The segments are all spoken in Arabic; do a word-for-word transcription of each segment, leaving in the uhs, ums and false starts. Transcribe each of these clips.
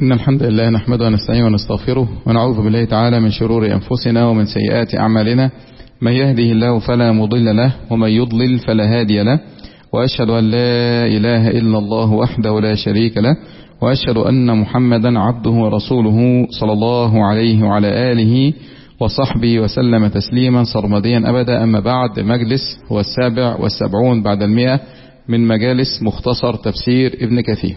إن الحمد لله نحمده ونستعينه ونستغفره ونعوذ بالله تعالى من شرور أنفسنا ومن سيئات أعمالنا. من يهده الله فلا مضل له ومن يضلل فلا هادي له، وأشهد أن لا إله إلا الله وحده لا شريك له، وأشهد أن محمدا عبده ورسوله صلى الله عليه وعلى آله وصحبه وسلم تسليما سرمديا أبدا. أما بعد، مجلس هو السابع والسبعون بعد المئة من مجالس مختصر تفسير ابن كثير،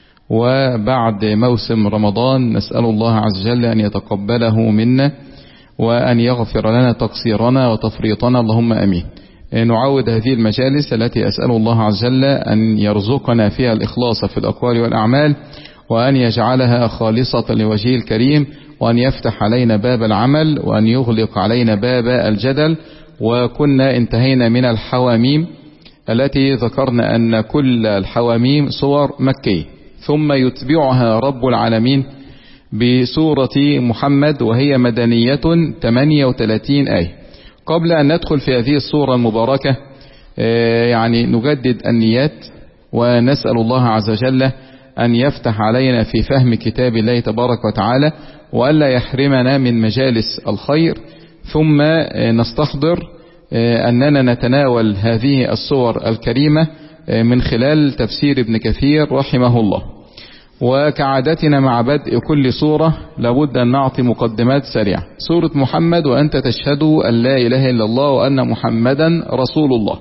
وبعد موسم رمضان نسأل الله عز وجل أن يتقبله منا وأن يغفر لنا تقصيرنا وتفريطنا، اللهم أمين. نعود هذه المجالس التي أسأل الله عز وجل أن يرزقنا فيها الإخلاص في الأقوال والأعمال، وأن يجعلها خالصة لوجهه الكريم، وأن يفتح علينا باب العمل، وأن يغلق علينا باب الجدل. وكنا انتهينا من الحواميم التي ذكرنا أن كل الحواميم صور مكية، ثم يتبعها رب العالمين بسورة محمد وهي مدنية ثمانية وثلاثين آية. قبل أن ندخل في هذه السورة المباركة يعني نجدد النيات، ونسأل الله عز وجل أن يفتح علينا في فهم كتاب الله تبارك وتعالى، وألا يحرمنا من مجالس الخير. ثم نستحضر أننا نتناول هذه السور الكريمة من خلال تفسير ابن كثير رحمه الله. وكعادتنا مع بدء كل سورة لابد أن نعطي مقدمات سريعة. سورة محمد وأنت تشهد أن لا إله إلا الله وأن محمدا رسول الله.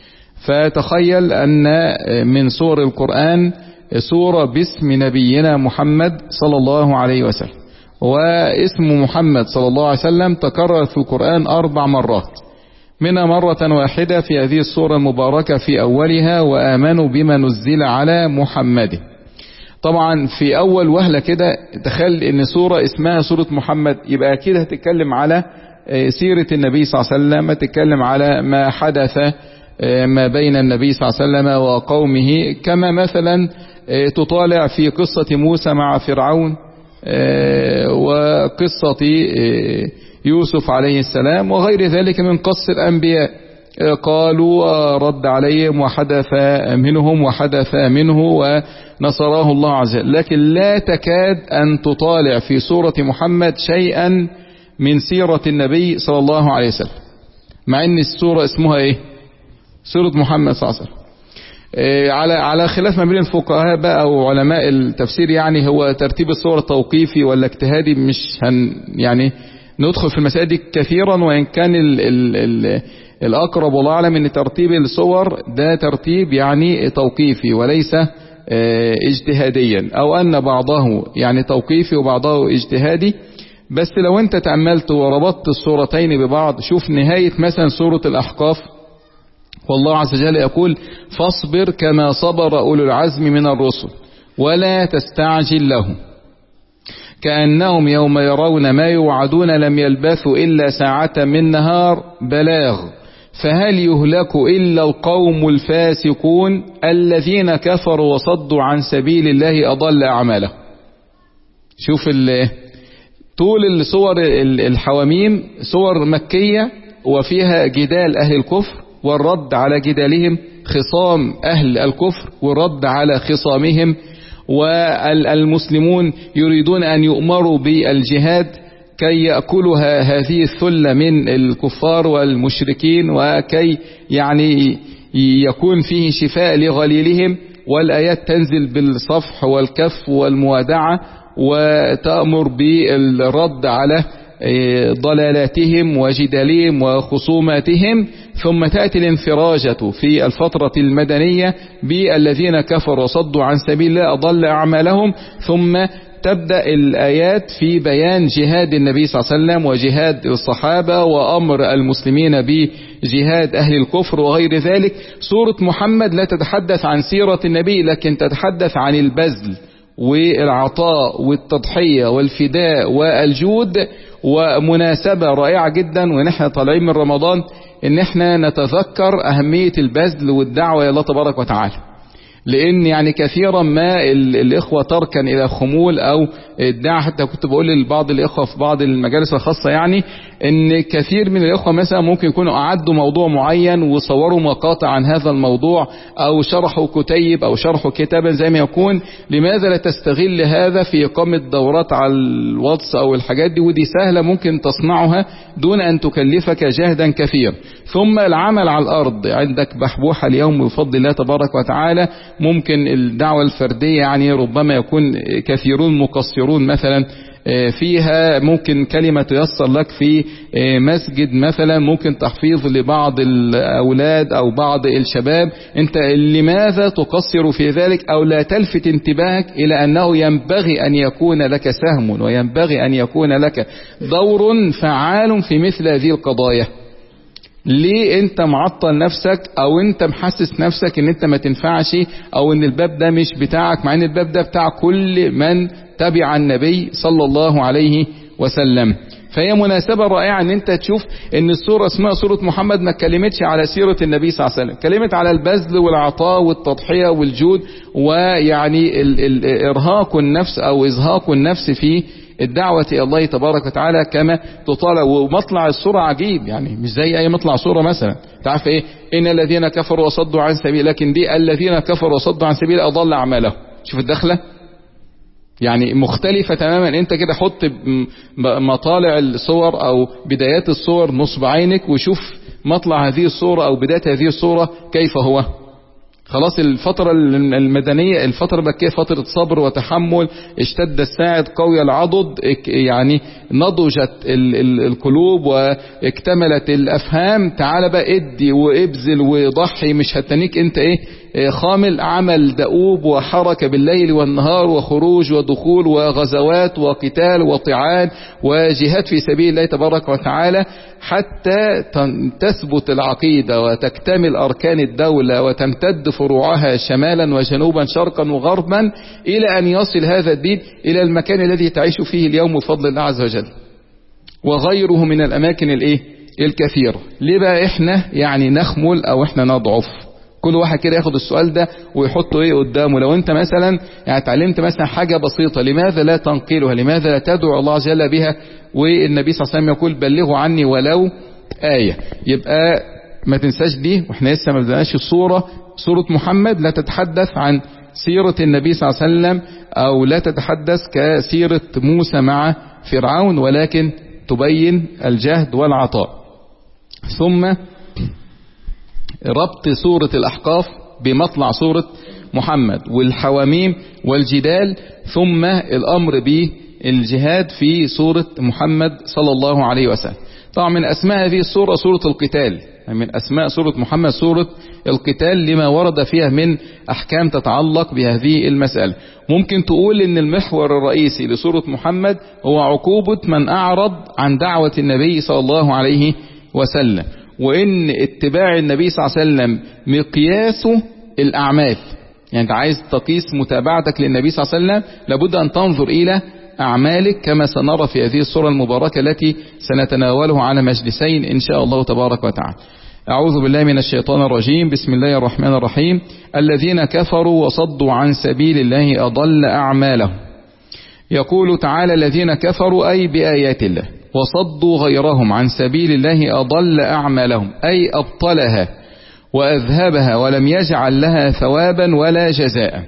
فتخيل أن من سور القرآن سورة باسم نبينا محمد صلى الله عليه وسلم، واسم محمد صلى الله عليه وسلم تكرر في القرآن أربع مرات، منها مرة واحدة في هذه السورة المباركة في أولها: وآمنوا بما نزل على محمد. طبعا في أول وهلة كده تخيل إن سورة اسمها سورة محمد، يبقى كده هتتكلم على سيرة النبي صلى الله عليه وسلم، تتكلم على ما حدث ما بين النبي صلى الله عليه وسلم وقومه، كما مثلا تطالع في قصة موسى مع فرعون، وقصة يوسف عليه السلام، وغير ذلك من قص الأنبياء. قالوا رد عليهم وحدث منهم وحدث منه ونصراه الله عز وجل. لكن لا تكاد أن تطالع في سورة محمد شيئا من سيرة النبي صلى الله عليه وسلم، مع ان السورة اسمها ايه؟ سورة محمد صلى الله عليه وسلم. على على خلاف ما بين الفقهاء بقى او علماء التفسير، يعني هو ترتيب السور توقيفي ولا اجتهادي؟ مش هن يعني ندخل في المسائل دي كثيرا، وإن كان ال ال ال الأقرب والله أعلم أن ترتيب السور ده ترتيب يعني توقيفي وليس اجتهاديا، أو أن بعضه يعني توقيفي وبعضه اجتهادي. بس لو أنت تأملت وربطت السورتين ببعض، شوف نهاية مثلا سورة الأحقاف، والله عز وجل يقول: فاصبر كما صبر أولو العزم من الرسل ولا تستعجل لهم كأنهم يوم يرون ما يوعدون لم يلبثوا إلا ساعة من نهار بلاغ فهل يهلك إلا القوم الفاسقون الذين كفروا وصدوا عن سبيل الله أضل أعماله. شوف طول الصور الحواميم صور مكية، وفيها جدال أهل الكفر والرد على جدالهم، خصام أهل الكفر والرد على خصامهم، والمسلمون يريدون أن يؤمروا بالجهاد كي يأكلها هذه الثلة من الكفار والمشركين، وكي يعني يكون فيه شفاء لغليلهم، والآيات تنزل بالصفح والكف والموادعة، وتأمر بالرد على ضلالاتهم وجدالهم وخصوماتهم. ثم تأتي الانفراجة في الفترة المدنية بالذين كفروا وصدوا عن سبيل الله أضل أعمالهم. ثم تبدأ الآيات في بيان جهاد النبي صلى الله عليه وسلم وجهاد الصحابة وأمر المسلمين بجهاد أهل الكفر وغير ذلك. سورة محمد لا تتحدث عن سيرة النبي، لكن تتحدث عن البذل والعطاء والتضحية والفداء والجود. ومناسبة رائعة جدا ونحن طالعين من رمضان ان احنا نتذكر اهمية البذل والدعوة الى الله تبارك وتعالى، لان يعني كثيرا ما الاخوة تركن الى خمول او ادعاء. حتى كنت بقول لبعض الاخوة في بعض المجالس الخاصة يعني ان كثير من الاخوة مثلا ممكن يكونوا اعدوا موضوع معين وصوروا مقاطع عن هذا الموضوع او شرحوا كتيب او شرحوا كتابا زي ما يكون. لماذا لا تستغل هذا في اقامة دورات على الواتس او الحاجات دي؟ ودي سهلة ممكن تصنعها دون ان تكلفك جهدا كثير. ثم العمل على الارض، عندك بحبوحة اليوم بفضل الله تبارك وتعالى. ممكن الدعوة الفردية يعني ربما يكون كثيرون مقصرون مثلا فيها، ممكن كلمة تيسر لك في مسجد مثلا، ممكن تحفيظ لبعض الأولاد أو بعض الشباب. أنت لماذا تقصر في ذلك أو لا تلفت انتباهك إلى أنه ينبغي أن يكون لك سهم وينبغي أن يكون لك دور فعال في مثل هذه القضايا؟ ليه انت معطل نفسك او انت محسس نفسك ان انت ما تنفعش او ان الباب ده مش بتاعك، مع ان الباب ده بتاع كل من تبع النبي صلى الله عليه وسلم؟ فهي مناسبة رائعة ان انت تشوف ان السورة اسمها سورة محمد ما اتكلمتش على سيرة النبي صلى الله عليه وسلم، اتكلمت على البذل والعطاء والتضحية والجود، ويعني ال ال ارهاق النفس او ازهاق النفس في الدعوة إلى الله تبارك وتعالى كما تطالع. ومطلع الصورة عجيب، يعني مش زي أي مطلع صورة مثلا تعرف إيه إن الذين كفروا وصدوا عن سبيل، لكن دي الذين كفروا وصدوا عن سبيل أضل أعمالهم. شوف الدخلة يعني مختلفة تماما. انت كده حط مطالع الصور او بدايات الصور نصب عينك وشوف مطلع هذه الصورة او بداية هذه الصورة كيف هو. خلاص الفترة المدنية الفترة المكية فترة صبر وتحمل، اشتد الساعد قوي العضد، يعني نضجت القلوب واكتملت الافهام. تعال بقى ادي وابذل وضحي، مش هتنيك انت ايه خامل. عمل دؤوب وحركة بالليل والنهار وخروج ودخول وغزوات وقتال وطعان وجهاد في سبيل الله تبارك وتعالى حتى تثبت العقيدة وتكتمل أركان الدولة وتمتد فروعها شمالا وجنوبا شرقا وغربا إلى أن يصل هذا الدين إلى المكان الذي تعيش فيه اليوم بفضل الله عز وجل وغيره من الأماكن الإيه الكثيرة. ليه بقى إحنا يعني نخمل أو إحنا نضعف؟ كل واحد كده ياخد السؤال ده ويحطه ايه قدامه. لو انت مثلا يعني اتعلمت مثلا حاجة بسيطة، لماذا لا تنقلها؟ لماذا لا تدعو الله جل بها؟ والنبي صلى الله عليه وسلم يقول بلغوا عني ولو آية. يبقى ما تنساش دي، واحنا لسه ما بدأناش الصورة. سورة محمد لا تتحدث عن سيرة النبي صلى الله عليه وسلم او لا تتحدث كسيرة موسى مع فرعون، ولكن تبين الجهد والعطاء. ثم ربط سورة الأحقاف بمطلع سورة محمد والحواميم والجدال، ثم الأمر بالجهاد في سورة محمد صلى الله عليه وسلم. طبعا من أسماء هذه السورة سورة القتال، من أسماء سورة محمد سورة القتال لما ورد فيها من أحكام تتعلق بهذه المسألة. ممكن تقول إن المحور الرئيسي لسورة محمد هو عقوبة من أعرض عن دعوة النبي صلى الله عليه وسلم، وإن اتباع النبي صلى الله عليه وسلم مقياسه الأعمال. يعني أنت عايز تقيس متابعتك للنبي صلى الله عليه وسلم لابد أن تنظر إلى أعمالك كما سنرى في هذه السورة المباركة التي سنتناوله على مجلسين إن شاء الله تبارك وتعالى. أعوذ بالله من الشيطان الرجيم. بسم الله الرحمن الرحيم. الذين كفروا وصدوا عن سبيل الله أضل أعمالهم. يقول تعالى الذين كفروا أي بآيات الله وصدوا غيرهم عن سبيل الله أضل أعمالهم، أي أبطلها وأذهبها ولم يجعل لها ثوابا ولا جزاء.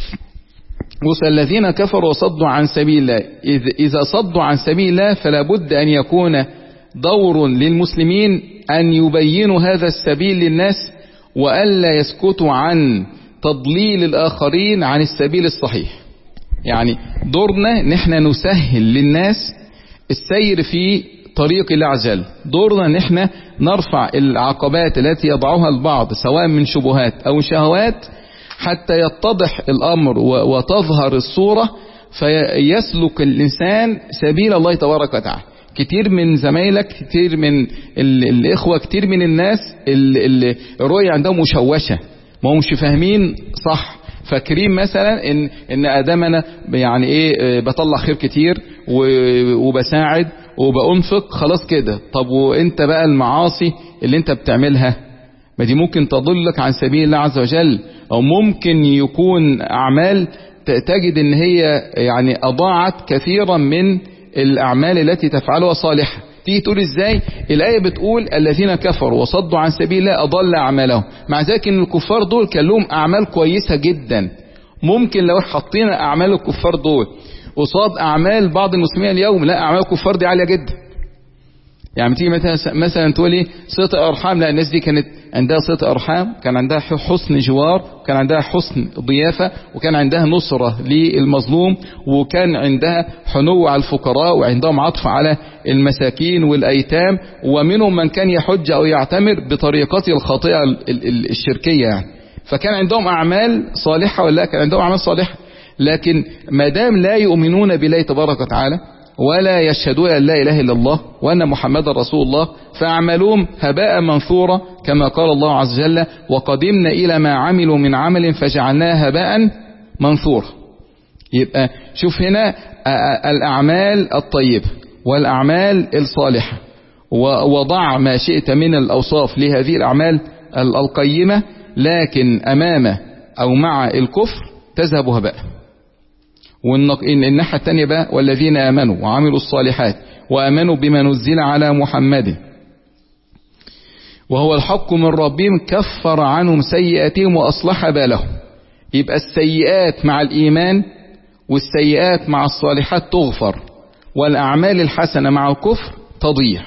بص، الذين كفروا وصدوا عن سبيل الله، إذا صدوا عن سبيل الله فلا بد أن يكون دور للمسلمين أن يبينوا هذا السبيل للناس وألا يسكتوا عن تضليل الآخرين عن السبيل الصحيح. يعني دورنا نحن نسهل للناس السير في طريق الله عز وجل، دورنا ان احنا نرفع العقبات التي يضعها البعض سواء من شبهات او شهوات حتى يتضح الامر وتظهر الصورة فيسلك الانسان سبيل الله تبارك وتعالى. كتير من زمايلك، كتير من الاخوة، كتير من الناس الرؤية عندهم مشوشة، ما هم مش فاهمين صح، فاكرين مثلا ان ان ادام انا يعني ايه بطلع خير كتير وبساعد وبأنفق خلاص كده. طب وانت بقى المعاصي اللي انت بتعملها ما دي ممكن تضلك عن سبيل الله عز وجل، أو ممكن يكون أعمال تجد إن هي يعني أضاعت كثيرا من الأعمال التي تفعلها صالحة. تيجي تقول إزاي؟ الآية بتقول الذين كفروا وصدوا عن سبيل الله أضل أعمالهم، مع ذلك إن الكفار دول كان لهم أعمال كويسة جدا. ممكن لو حطينا أعمال الكفار دول قصاد أعمال بعض المسلمين اليوم، لا، أعمال الكفار دي عالية جدا. يعني تيجي مثلا تقول ايه صلة أرحام، لا، الناس دي كانت عندها صلة أرحام، كان عندها حسن جوار، وكان عندها حسن ضيافة، وكان عندها نصرة للمظلوم، وكان عندها حنو على الفقراء، وعندهم عطف على المساكين والأيتام، ومنهم من كان يحج أو يعتمر بطريقته الخاطئة الشركية يعني. فكان عندهم أعمال صالحة، ولا كان عندهم أعمال صالحة، لكن ما دام لا يؤمنون بالله تبارك وتعالى ولا يشهدون أن لا إله إلا الله وأن محمد رسول الله، فأعمالهم هباء منثورا، كما قال الله عز وجل وقدمنا إلى ما عملوا من عمل فجعلناه هباء منثورا. يبقى شوف هنا الأعمال الطيبة والأعمال الصالحة، ووضع ما شئت من الأوصاف لهذه الأعمال القيمة، لكن أمام أو مع الكفر تذهب هباء. والناحية الثانية بقى والذين آمنوا وعملوا الصالحات وآمنوا بما نزل على محمد وهو الحق من ربهم كفر عنهم سيئاتهم وأصلح بالهم. يبقى السيئات مع الإيمان والسيئات مع الصالحات تغفر، والأعمال الحسنة مع الكفر تضيع.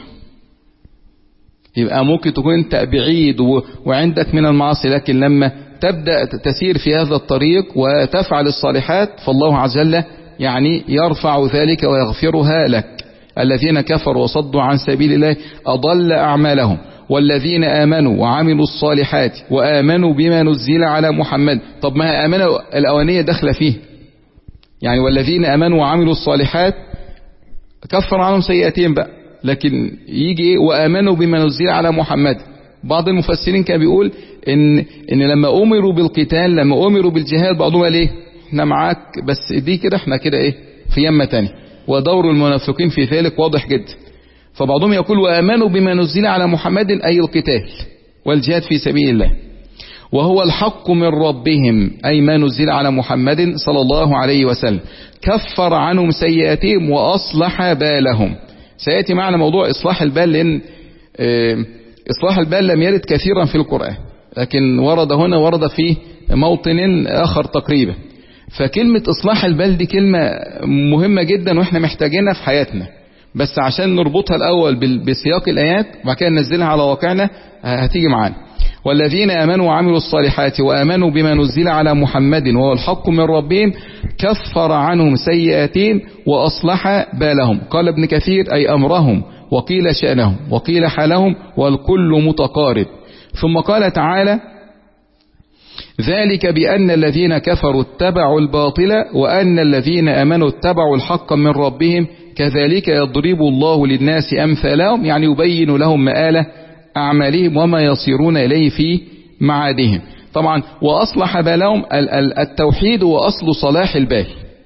يبقى ممكن تكون انت بعيد وعندك من المعاصي، لكن لما تبدأ تسير في هذا الطريق وتفعل الصالحات فالله عز وجل يعني يرفع ذلك ويغفرها لك. الذين كفروا وصدوا عن سبيل الله أضل أعمالهم، والذين آمنوا وعملوا الصالحات وآمنوا بما نزل على محمد. طب ما آمنوا الأولانية داخله فيه يعني، والذين آمنوا وعملوا الصالحات كفر عنهم سيئاتهم بقى، لكن يجي وآمنوا بما نزل على محمد. بعض المفسرين كان بيقول ان ان لما امروا بالقتال، لما امروا بالجهاد، بعضهم قال ايه احنا معاك، بس دي كده احنا كده ايه في يمة تاني، ودور المنافقين في ذلك واضح جدا. فبعضهم يقول وآمنوا بما نزل على محمد أي القتال والجهاد في سبيل الله، وهو الحق من ربهم أي ما نزل على محمد صلى الله عليه وسلم كفر عنهم سيئاتهم وأصلح بالهم. سيأتي معنا موضوع إصلاح البال، لأن اه إصلاح البال لم يرد كثيرا في القرآن، لكن ورد هنا، ورد في موطن آخر تقريبا. فكلمة إصلاح البال دي كلمة مهمة جدا وإحنا محتاجينها في حياتنا، بس عشان نربطها الأول بسياق الآيات وبعد كده ننزلها على واقعنا هتيجي معانا. والذين آمنوا وعملوا الصالحات وآمنوا بما نزل على محمد وهو الحق من ربهم كفر عنهم سيئاتهم وأصلح بالهم. قال ابن كثير أي أمرهم، وقيل شأنهم، وقيل حالهم، والكل متقارب. ثم قال تعالى ذلك بأن الذين كفروا اتبعوا الباطل وأن الذين آمنوا اتبعوا الحق من ربهم كذلك يضرب الله للناس أمثالهم، يعني يبين لهم مآل أعمالهم وما يصيرون إليه في معادهم. طبعا وأصلح بالهم، التوحيد هو أصل صلاح البال،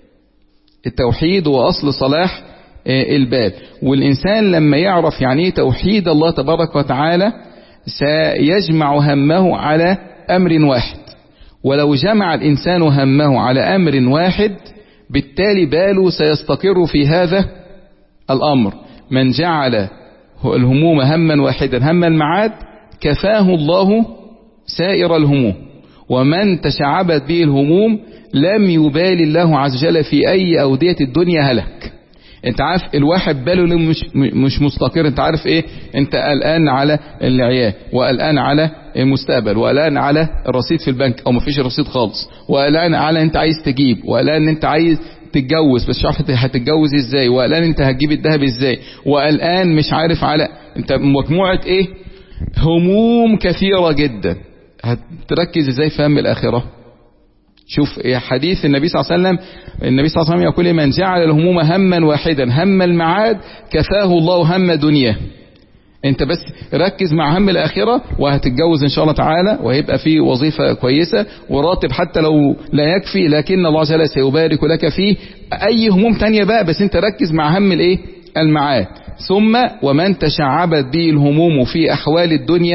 التوحيد هو أصل صلاح البال. والإنسان لما يعرف يعني توحيد الله تبارك وتعالى سيجمع همه على أمر واحد، ولو جمع الإنسان همه على أمر واحد بالتالي باله سيستقر في هذا الأمر. من جعل الهموم هما واحدا هم المعاد كفاه الله سائر الهموم، ومن تشعبت به الهموم لم يبال الله عز وجل في أي أودية الدنيا هلك. انت عارف الواحد باله مش مش مستقر، انت عارف ايه، انت قلقان على العيال، وقلقان على المستقبل، وقلقان على الرصيد في البنك او مفيش رصيد خالص، وقلقان على انت عايز تجيب، وقلقان انت عايز تتجوز بس مش عارف هتتجوز ازاي، وقلقان انت هتجيب الذهب ازاي، وقلقان مش عارف على انت مجموعة ايه هموم كثيرة جدا. هتركز ازاي في هم الآخرة؟ شوف حديث النبي صلى الله عليه وسلم، النبي صلى الله عليه وسلم يقول من جعل الهموم هما واحدا هم المعاد كفاه الله هم دنياه. انت بس ركز مع هم الآخرة، وهتتجوز ان شاء الله تعالى، وهيبقى في وظيفة كويسة وراتب حتى لو لا يكفي، لكن الله جل سيبارك لك فيه. اي هموم تانية بقى، بس انت ركز مع هم الايه المعاد. ثم ومن تشعبت به الهموم في احوال الدنيا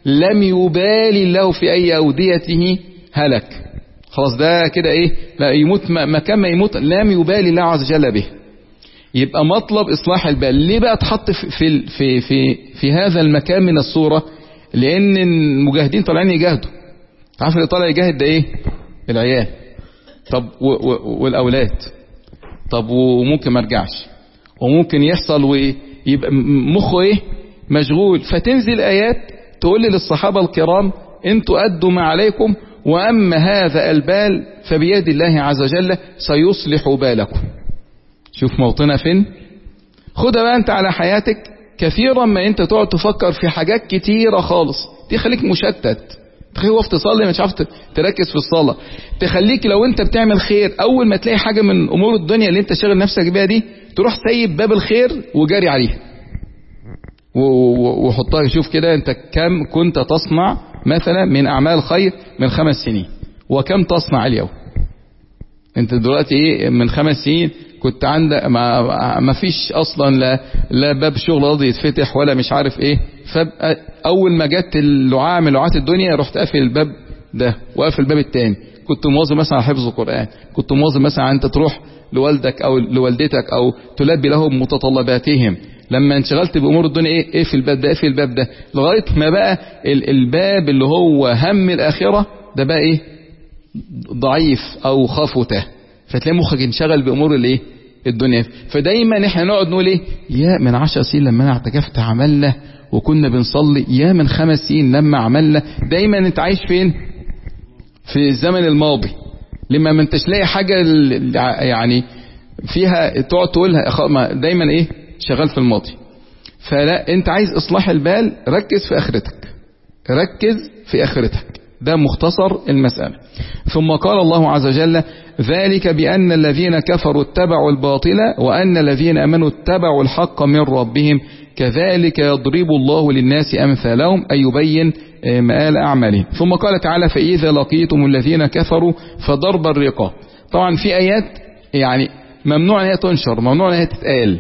لم يبالي الله في أي أوديته هلك. خلاص ده كده إيه، لا يموت مكان ما يموت لم يبالي الله عز وجل به. يبقى مطلب إصلاح البال. ليه بقى تحط في في في في, في هذا المكان من الصورة؟ لأن المجاهدين طالعين يجاهدوا. عارف اللي طالع يجاهد ده إيه؟ العيال. طب والأولاد. طب وممكن ما رجعش، وممكن يحصل ويبقى مخه إيه؟ مشغول. فتنزل آيات تقول للصحابة الكرام انتوا أدوا ما عليكم، وأما هذا البال فبيد الله عز وجل سيصلح بالكم. شوف موطنها فين. خدها بقى انت على حياتك. كثيرا ما انت تقعد تفكر في حاجات كتيرة خالص دي خليك مشتت، تخليك وقف تصلي مش عارف تركز في الصلاة، تخليك لو انت بتعمل خير اول ما تلاقي حاجة من امور الدنيا اللي انت شاغل نفسك بيها دي تروح سايب باب الخير وجاري عليه وحطها. شوف كده انت كم كنت تصنع مثلا من اعمال خير من خمس سنين وكم تصنع اليوم. انت دلوقتي ايه من خمس سنين كنت عندك ما, ما فيش اصلا لا, لا باب شغل راضي يتفتح ولا مش عارف ايه. فاول ما جت اللعاء من لعات الدنيا رحت قافل الباب ده وقافل الباب التاني. كنت مواظب مثلا على حفظ القرآن، كنت مواظب مثلا انت تروح لوالدك او لوالدتك او تلبي لهم متطلباتهم. لما انشغلت بامور الدنيا ايه اقفل الباب ده اقفل الباب ده لغايه ما بقى الباب اللي هو هم الاخره ده بقى ايه ضعيف او خفته، فتلاقي مخك انشغل بامور الايه الدنيا. فدايما احنا نقعد نقول ايه يا من عشر سنين لما انا اعتكفت عملنا وكنا بنصلي، يا من خمس سنين لما عملنا. دايما انت عايش فين؟ في الزمن الماضي. لما ما انتش لاقي حاجه يعني فيها تقعد تقولها دايما ايه شغال في الماضي. فلا انت عايز اصلاح البال ركز في اخرتك، ركز في اخرتك. ده مختصر المسألة. ثم قال الله عز وجل ذلك بأن الذين كفروا اتبعوا الباطل وأن الذين أمنوا اتبعوا الحق من ربهم كذلك يضرب الله للناس أمثالهم أي يبين مآل أعمالهم. ثم قال تعالى فإذا لقيتم الذين كفروا فضرب الرقاب. طبعا في آيات يعني ممنوع أن هي تنشر، ممنوع أن هي تتقال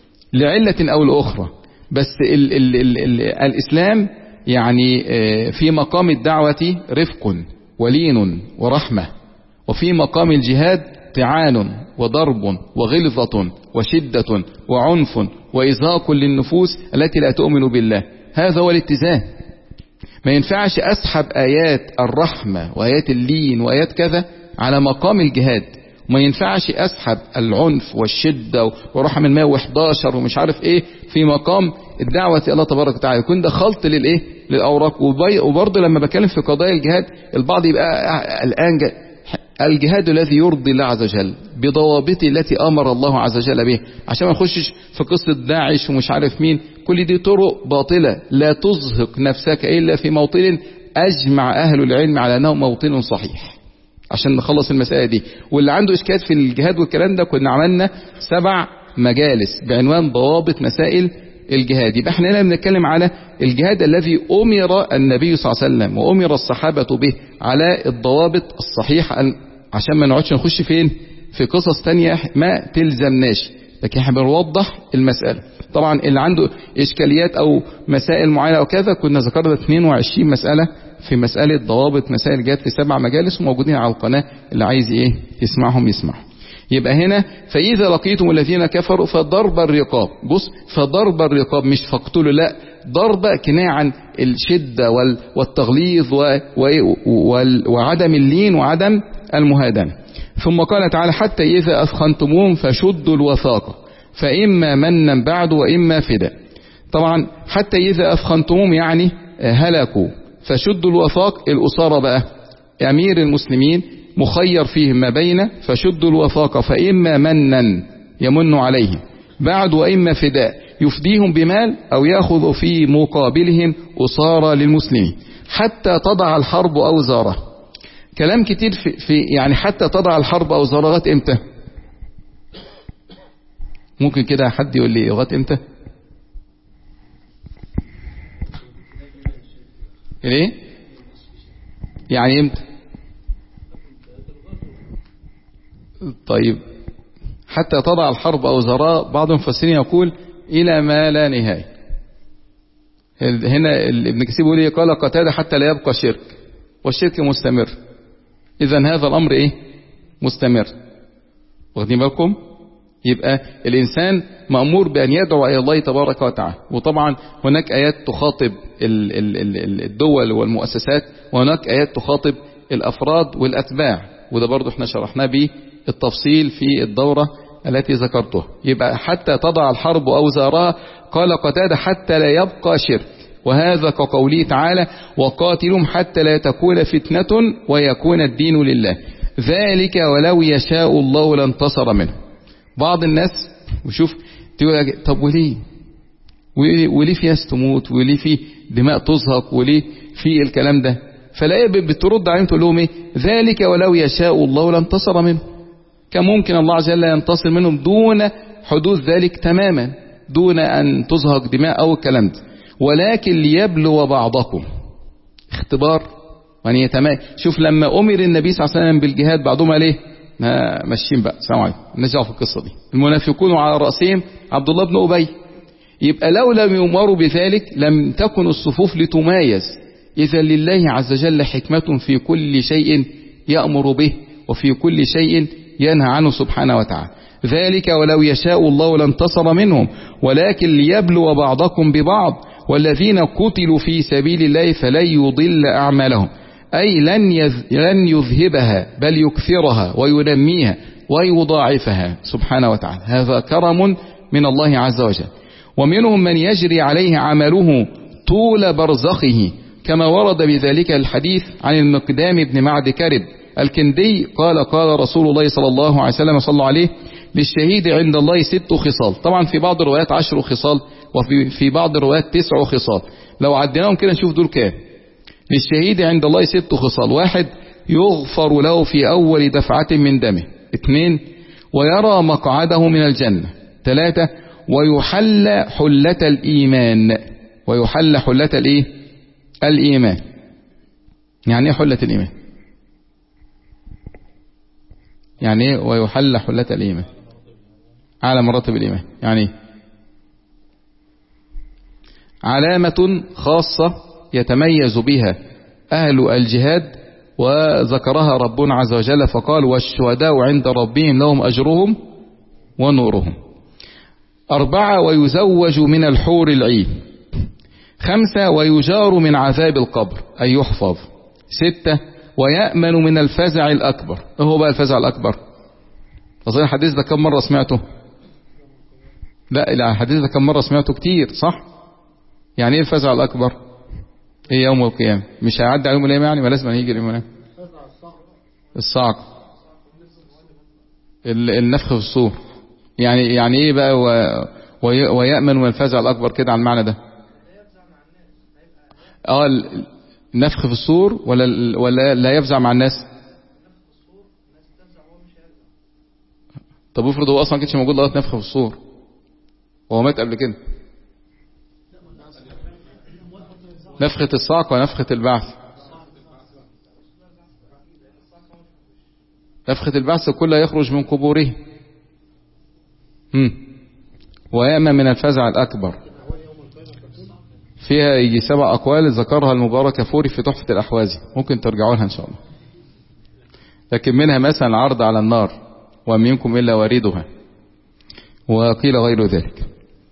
لعلة أو الأخرى، بس ال ال ال ال الإسلام يعني في مقام الدعوة رفق ولين ورحمة، وفي مقام الجهاد طعان وضرب وغلظة وشدة وعنف وإزهاق للنفوس التي لا تؤمن بالله. هذا هو الاتزان. ما ينفعش أسحب آيات الرحمة وآيات اللين وآيات كذا على مقام الجهاد، وما ينفعش أسحب العنف والشدة ورحم الماء وحداشر ومش عارف إيه في مقام الدعوة الله تبارك وتعالى. يكون ده خلط للإيه للأوراق. وبرضه لما بكلم في قضايا الجهاد البعض يبقى الآن الجهاد الذي يرضي الله عز وجل بضوابطه التي أمر الله عز وجل به، عشان ما نخشش في قصة داعش ومش عارف مين. كل دي طرق باطلة لا تزهق نفسك إلا في موطن أجمع أهل العلم على أنه موطن صحيح، عشان نخلص المسألة دي. واللي عنده إشكال في الجهاد والكلام ده كنا عملنا سبع مجالس بعنوان ضوابط مسائل الجهاد. يبقى احنا هنا بنتكلم على الجهاد الذي أمر النبي صلى الله عليه وسلم وأمر الصحابة به على الضوابط الصحيحة، عشان ما نقعدش نخش فين في قصص تانية ما تلزمناش، لكن احنا بنوضح المسألة. طبعا اللي عنده إشكاليات أو مسائل معينة أو كذا كنا ذكرنا اثنين وعشرين مسألة في مسألة ضوابط مسائل الجهاد في سبع مجالس وموجودين على القناة، اللي عايز ايه يسمعهم يسمعهم. يبقى هنا فإذا لقيتم الذين كفروا فضرب الرقاب. بص فضرب الرقاب مش فاقتلوا، لا ضرب كناية عن الشدة والتغليظ وعدم اللين وعدم المهادنة. ثم قال تعالى حتى إذا أثخنتموهم فشدوا الوثاق فإما منا بعد وإما فداء. طبعا حتى إذا أثخنتموهم يعني هلكوا، فشدوا الوثاق الأسارة بقى أمير المسلمين مخير فيهم ما بين فشدوا الوثاق فإما منا يمن عليهم بعد وإما فداء يفديهم بمال أو يأخذ في مقابلهم أسارى للمسلمين حتى تضع الحرب أوزارها. كلام كتير في, في يعني حتى تضع الحرب أوزارها لغاية إمتى؟ ممكن كده حد يقول لي لغاية إمتى؟ ليه؟ يعني إمتى؟ طيب حتى تضع الحرب أوزارها بعض المفسرين يقول إلى ما لا نهاية. هنا ابن كثير بيقول ايه؟ قال قتادة حتى لا يبقى شرك، والشرك مستمر. اذا هذا الامر ايه؟ مستمر. واخدين بالكم؟ يبقى الانسان مأمور بان يدعو الى الله تبارك وتعالى. وطبعا هناك ايات تخاطب الدول والمؤسسات، وهناك ايات تخاطب الافراد والاتباع، وده برضو احنا شرحناه بالتفصيل في الدورة التي ذكرتها. يبقى حتى تضع الحرب اوزارها، قال قتادة حتى لا يبقى شرك، وهذا كقوله تعالى وقاتلهم حتى لا تكون فتنة ويكون الدين لله، ذلك ولو يشاء الله لانتصر منه. بعض الناس وشوف تقول طب وليه وليه في ناس تموت، وليه في دماء تزهق، وليه في الكلام ده؟ فالآية بترد عليهم تقول لهم ايه؟ ذلك ولو يشاء الله لانتصر منه. كان ممكن الله عز وجل ينتصر منهم دون حدوث ذلك تماما، دون أن تزهق دماء أو الكلام ده، ولكن ليبلو بعضكم. اختبار يعني تمام. شوف لما أمر النبي صلى الله عليه وسلم بالجهاد بعضهم عليه ماشيين بقى السلام عليكم، نرجع في القصة دي. المنافقون على رأسهم عبد الله بن أبي. يبقى لو لم يؤمروا بذلك لم تكن الصفوف لتمايز. إذا لله عز وجل حكمة في كل شيء يأمر به، وفي كل شيء ينهى عنه سبحانه وتعالى. ذلك ولو يشاء الله لانتصر منهم، ولكن ليبلو بعضكم ببعض، والذين قتلوا في سبيل الله فلن يضل أعمالهم، أي لن لن يذهبها بل يكثرها وينميها ويضاعفها سبحانه وتعالى. هذا كرم من الله عز وجل. ومنهم من يجري عليه عمله طول برزخه، كما ورد بذلك الحديث عن المقدام بن معد كرب الكندي قال قال رسول الله صلى الله عليه وسلم صلى عليه للشهيد عند الله ست خصال. طبعا في بعض الروايات عشر خصال، وفي في بعض الروايات تسع خصال. لو عديناهم كده نشوف دول كام. للشهيد عند الله ست خصال: واحد يغفر له في أول دفعة من دمه. اثنين ويرى مقعده من الجنة. ثلاثة ويحل حلة الإيمان. ويحل حلة الإيه؟ الإيمان. يعني إيه حلة الإيمان؟ يعني إيه ويحل حلة الإيمان؟ على مراتب الإيمان. يعني علامة خاصة يتميز بها أهل الجهاد، وذكرها ربنا عز وجل فقال والشهداء عند ربهم لهم أجرهم ونورهم. أربعة ويزوج من الحور العين. خمسة ويجار من عذاب القبر أي يحفظ. ستة ويأمن من الفزع الأكبر. ايه هو بقى الفزع الأكبر؟ أظن الحديث ده كم مرة سمعته؟ لا الحديث ده كم مرة سمعته؟ كتير صح؟ يعني ايه الفزع الأكبر؟ ايه يوم القيامة؟ مش هيعدي على يوم القيامة يعني؟ ما لازم يجي اليوم القيامة. الصعق، النفخ في الصور. يعني يعني ايه بقى و... وي... ويأمن من الفزع الأكبر كده على المعنى ده؟ اه النفخ في الصور ولا ولا لا يفزع مع الناس؟ طب افرض هو اصلا ما كانش موجود لغايه نفخ في الصور، هو مات قبل كده. نفخة الصعق ونفخة البعث. نفخة البعث كله يخرج من قبوره. هم. ويأمن من الفزع الأكبر. فيها يجي سبع أقوال ذكرها المبارك فوري في تحفة الأحوازي، ممكن ترجعوا لها إن شاء الله. لكن منها مثلا العرض على النار ومنكم إلا واردها، وقيل غير ذلك.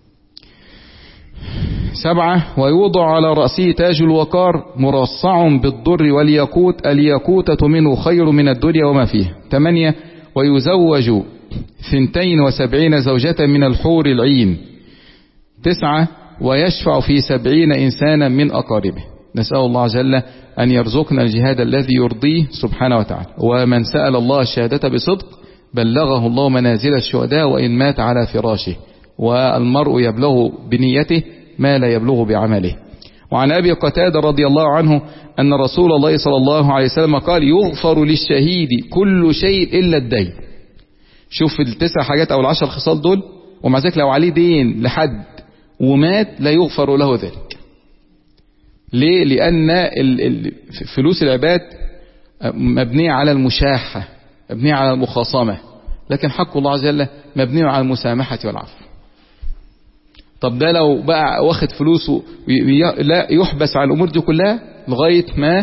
سبعة ويوضع على رأسه تاج الوقار مرصع بالضر والياقوت، الياقوتة منه خير من الدنيا وما فيها. ثمانية ويزوج ثنتين وسبعين زوجة من الحور العين. تسعة ويشفع في سبعين إنسانا من أقاربه. نسأل الله جل أن يرزقنا الجهاد الذي يرضيه سبحانه وتعالى. ومن سأل الله الشهادة بصدق بلغه الله منازل الشهداء وإن مات على فراشه، والمرء يبلغ بنيته ما لا يبلغ بعمله. وعن أبي قتادة رضي الله عنه أن رسول الله صلى الله عليه وسلم قال يغفر للشهيد كل شيء إلا الدين. شوف التسع حاجات أو العشر خصال دول، ومع ذلك لو عليه دين لحد ومات لا يغفر له ذلك. ليه؟ لأن فلوس العباد مبنية على المشاحة، مبنية على المخاصمة، لكن حق الله عز وجل مبني على المسامحة والعفو. طب ده لو بقى واخد فلوسه لا يحبس على الأمور دي كلها لغاية ما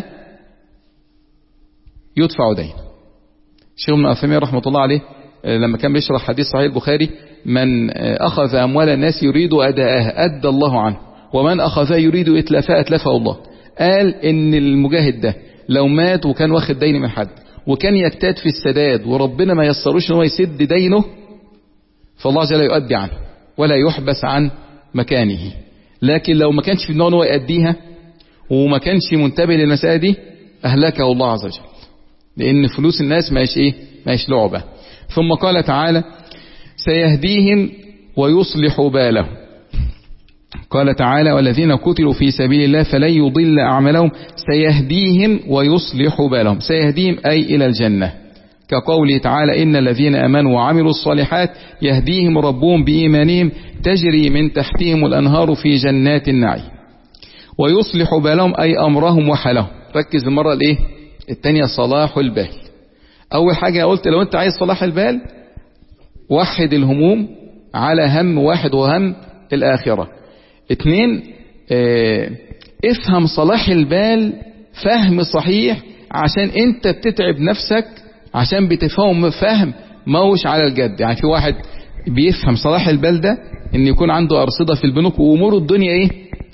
يدفع دين. الشيخ ابن عثيمين رحمة الله عليه لما كان بيشرح حديث صحيح البخاري: من أخذ أموال الناس يريد أداءها أدى الله عنه، ومن أخذها يريد إتلافها أتلفه الله. قال إن المجاهد ده لو مات وكان واخد دين من حد وكان يجتهد في السداد وربنا ما يسروش إن هو يسد دينه، فالله جل يؤدي عنه ولا يحبس عن مكانه. لكن لو ما كانش في دماغه إن هو يأديها وما كانش منتبه للمسألة دي أهلكه الله عز وجل، لأن فلوس الناس ماش إيه ماش لعبة. ثم قال تعالى: سيهديهم ويصلح بالهم. قال تعالى: والذين قتلوا في سبيل الله فلن يضل أعمالهم سيهديهم ويصلح بالهم. سيهديهم أي إلى الجنة، كقوله تعالى: إن الذين آمنوا وعملوا الصالحات يهديهم ربهم بإيمانهم تجري من تحتهم الأنهار في جنات النعيم. ويصلح بالهم أي أمرهم وحالهم. ركز المرة الإيه الثانية: صلاح البال. أول حاجة قلت لو أنت عايز صلاح البال وحد الهموم على هم واحد وهم الآخرة. اتنين اه افهم صلاح البال فهم صحيح، عشان انت بتتعب نفسك عشان بتفهم فهم موش على الجد. يعني في واحد بيفهم صلاح البال ده ان يكون عنده أرصدة في البنوك وأمور الدنيا ايه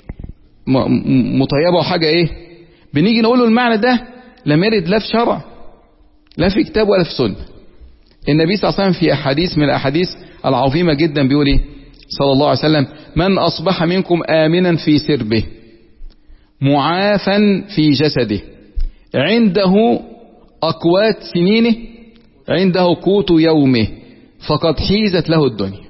مطيبة وحاجة ايه، بنيجي نقول له المعنى ده لم يرد لا في شرع لا في كتاب ولا في سنة. النبي صلى الله عليه وسلم في أحاديث من الأحاديث العظيمة جدا بيقول ايه صلى الله عليه وسلم: من أصبح منكم آمنا في سربه معافا في جسده عنده أقوات سنينه عنده قوت يومه فقد حيزت له الدنيا.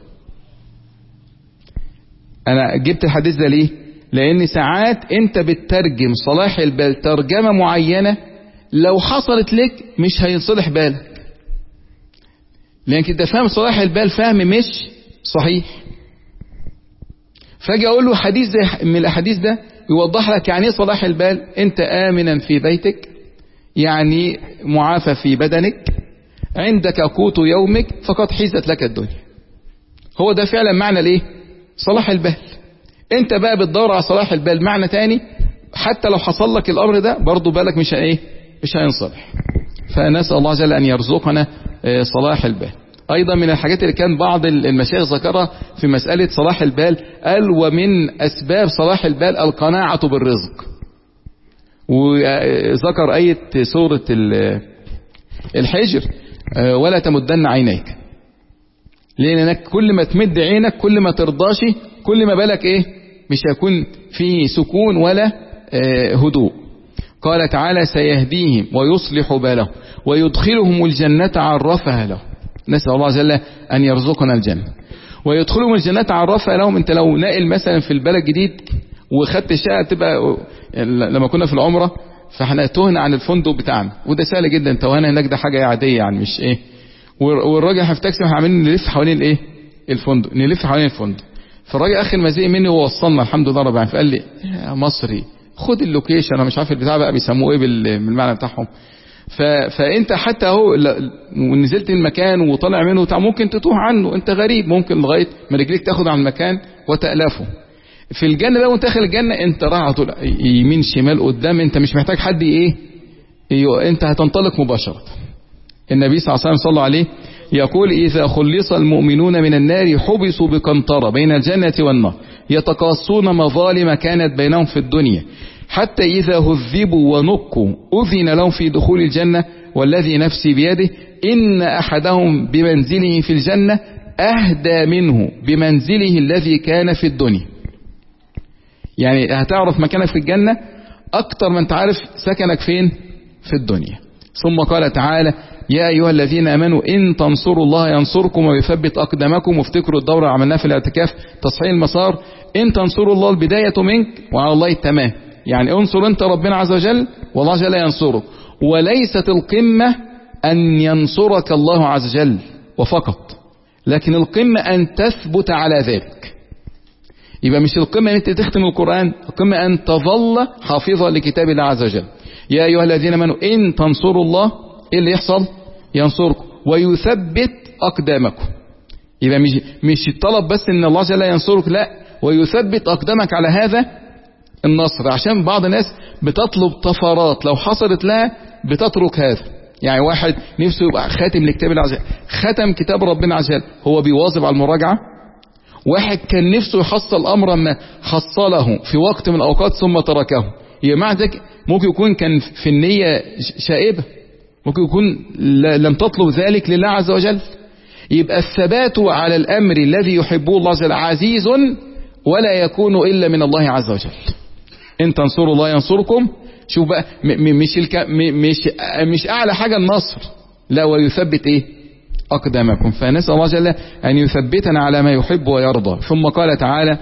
أنا جبت الحديث ده ليه؟ لأن ساعات أنت بتترجم صلاح البال ترجمة معينة لو حصلت لك مش هينصلح بالك، لأنك أنت فاهم صلاح البال فهم مش صحيح. فاجي أقول له حديث زي من الأحاديث ده يوضح لك يعني ايه صلاح البال. أنت آمنا في بيتك يعني معافى في بدنك عندك قوت يومك فقد حيزت لك الدنيا. هو ده فعلا معنى الايه صلاح البال. انت بقى بتدور على صلاح البال معنى تاني، حتى لو حصل لك الامر ده برضو بالك مش ايه مش هينصلح. فنسأل الله جل ان يرزقنا صلاح البال. ايضا من الحاجات اللي كان بعض المشايخ ذكرها في مسألة صلاح البال، قال ومن اسباب صلاح البال القناعة بالرزق. وذكر آية سورة الحجر: ولا تمدن عينيك، لأنك كل ما تمد عينك كل ما ترضاش كل ما بالك ايه مش هيكون في سكون ولا هدوء. قال تعالى: سيهديهم ويصلح بالهم ويدخلهم الجنة عرفها لهم. نسأل الله جل أن يرزقنا الجنة. ويدخلهم الجنة عرفها لهم. انت لو ناقل مثلا في البلد جديد وخدت الشقة تبقى، لما كنا في العمرة فاحنا تهنا عن الفندق بتاعنا، وده سهل جدا. توهنا هناك ده حاجة عادية يعني مش ايه. والراجل احنا في تاكسي احنا عاملين نلف حوالين الايه الفندق نلف حوالين الفندق. فالراجل اخر ما زهق مني ووصلنا الحمد لله رب العالمين، فقال لي يا مصري خد اللوكيشن، انا مش عارف البتاع بقى بيسموه ايه بالمعنى بتاعهم. فانت حتى اهو ونزلت المكان وطالع منه بتاع ممكن تتوه عنه، انت غريب، ممكن لغايه ما رجليك تاخد عن المكان وتألفه. في الجنة بقى وانت داخل الجنة انت رايح على طول يمين شمال قدام، انت مش محتاج حد ايه, إيه انت هتنطلق مباشرة. النبي صلى الله عليه وسلم صلى عليه يقول: إذا خلص المؤمنون من النار حبسوا بقنطرة بين الجنة والنار يتقاصون مظالم كانت بينهم في الدنيا حتى إذا هذبوا ونقوا أذن لهم في دخول الجنة والذي نفسي بيده إن أحدهم بمنزله في الجنة أهدى منه بمنزله الذي كان في الدنيا. يعني هتعرف مكانك في الجنة أكتر من تعرف سكنك فين في الدنيا. ثم قال تعالى: يا أيها الذين آمنوا إن تنصروا الله ينصركم ويثبت أقدامكم. وافتكروا الدورة عملناها في الاعتكاف تصحيح المسار. إن تنصروا الله البداية منك وعلى الله التمام. يعني انصر أنت ربنا عز وجل والله جل ينصرك، وليست القمة أن ينصرك الله عز وجل وفقط، لكن القمة أن تثبت على ذلك. يبقى مش القمة أن أنت تختم القرآن، القمة أن تظل حافظا لكتاب الله عز وجل. يا أيها الذين آمنوا إن تنصروا الله إيه اللي يحصل؟ ينصركم ويثبت أقدامكم. يبقى مش مش الطلب بس إن الله جل ينصرك، لا، ويثبت أقدامك على هذا النصر. عشان بعض الناس بتطلب طفرات لو حصلت لها بتترك هذا. يعني واحد نفسه يبقى خاتم لكتاب الله عز وجل، ختم كتاب ربنا عز وجل، هو بيواظب على المراجعة. واحد كان نفسه يحصل أمرا ما حصله في وقت من الأوقات ثم تركه، يا مع ذلك ممكن يكون كان في النية شائبة، ممكن يكون لم تطلب ذلك لله عز وجل. يبقى الثبات على الأمر الذي يحبه الله عز وجل عزيز ولا يكون إلا من الله عز وجل. إن تنصروا الله ينصركم. شوف بقى مش الك... مش مش أعلى حاجة النصر، لا، ويثبت إيه أقدامكم. فنسأل الله جل أن يثبتنا على ما يحب ويرضى. ثم قال تعالى: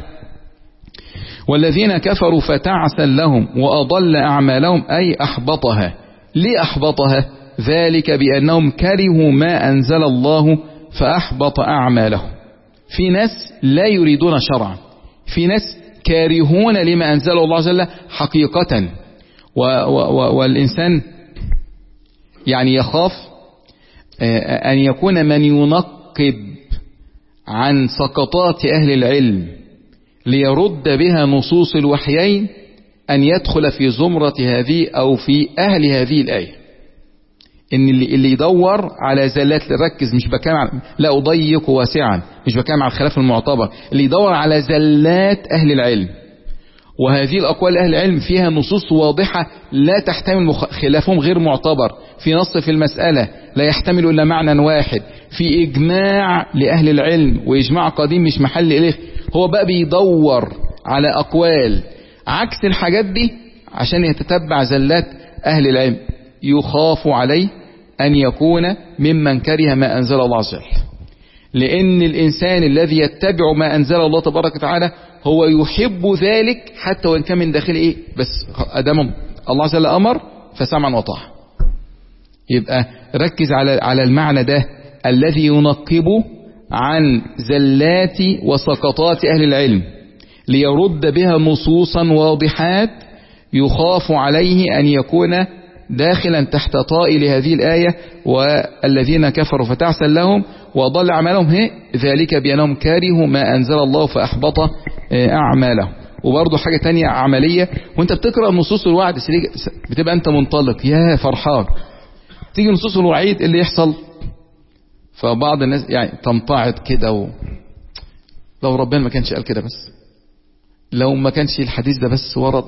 والذين كفروا فتعسا لهم وأضل أعمالهم، أي أحبطها. ليه أحبطها؟ ذلك بأنهم كرهوا ما أنزل الله فأحبط أعمالهم. في ناس لا يريدون شرعا، في ناس كارهون لما أنزل الله عز وجل حقيقة. و و والإنسان يعني يخاف أن يكون من ينقب عن سقطات أهل العلم ليرد بها نصوص الوحيين، أن يدخل في زمرة هذه أو في أهل هذه الآية. إن اللي, اللي يدور على زلات، ركز، مش بكلم على، لا أضيق واسعا، مش بكلم على الخلاف المعتبر، اللي يدور على زلات أهل العلم، وهذه الأقوال أهل العلم فيها نصوص واضحة لا تحتمل خلافهم غير معتبر، في نص في المسألة لا يحتمل إلا معنى واحد، في إجماع لأهل العلم وإجماع قديم مش محل إليه. هو بقى بيدور على أقوال عكس الحاجات دي عشان يتتبع زلات أهل العلم. يخاف عليه أن يكون ممن كره ما أنزل الله عز وجل، لأن الإنسان الذي يتبع ما أنزل الله تبارك وتعالى هو يحب ذلك حتى وإن كان من داخل إيه، بس أدام الله عز وجل أمر فسمعا وطاعة. يبقى ركز على على المعنى ده الذي ينقب عن زلات وسقطات أهل العلم ليرد بها نصوصا واضحات. يخاف عليه أن يكون داخلا تحت طائل هذه الآية: والذين كفروا فتعسا لهم وضل أعمالهم، هي ذلك بأنهم كارهوا ما أنزل الله فأحبط أعمالهم. وبرضه حاجة تانية عملية، وانت بتقرأ نصوص الوعد بتبقى انت منطلق يا فرحان، تيجي نصوص الوعيد اللي يحصل، فبعض الناس يعني تمتعض كده و... لو ربنا ما كانش قال كده، بس لو ما كانش الحديث ده بس ورد،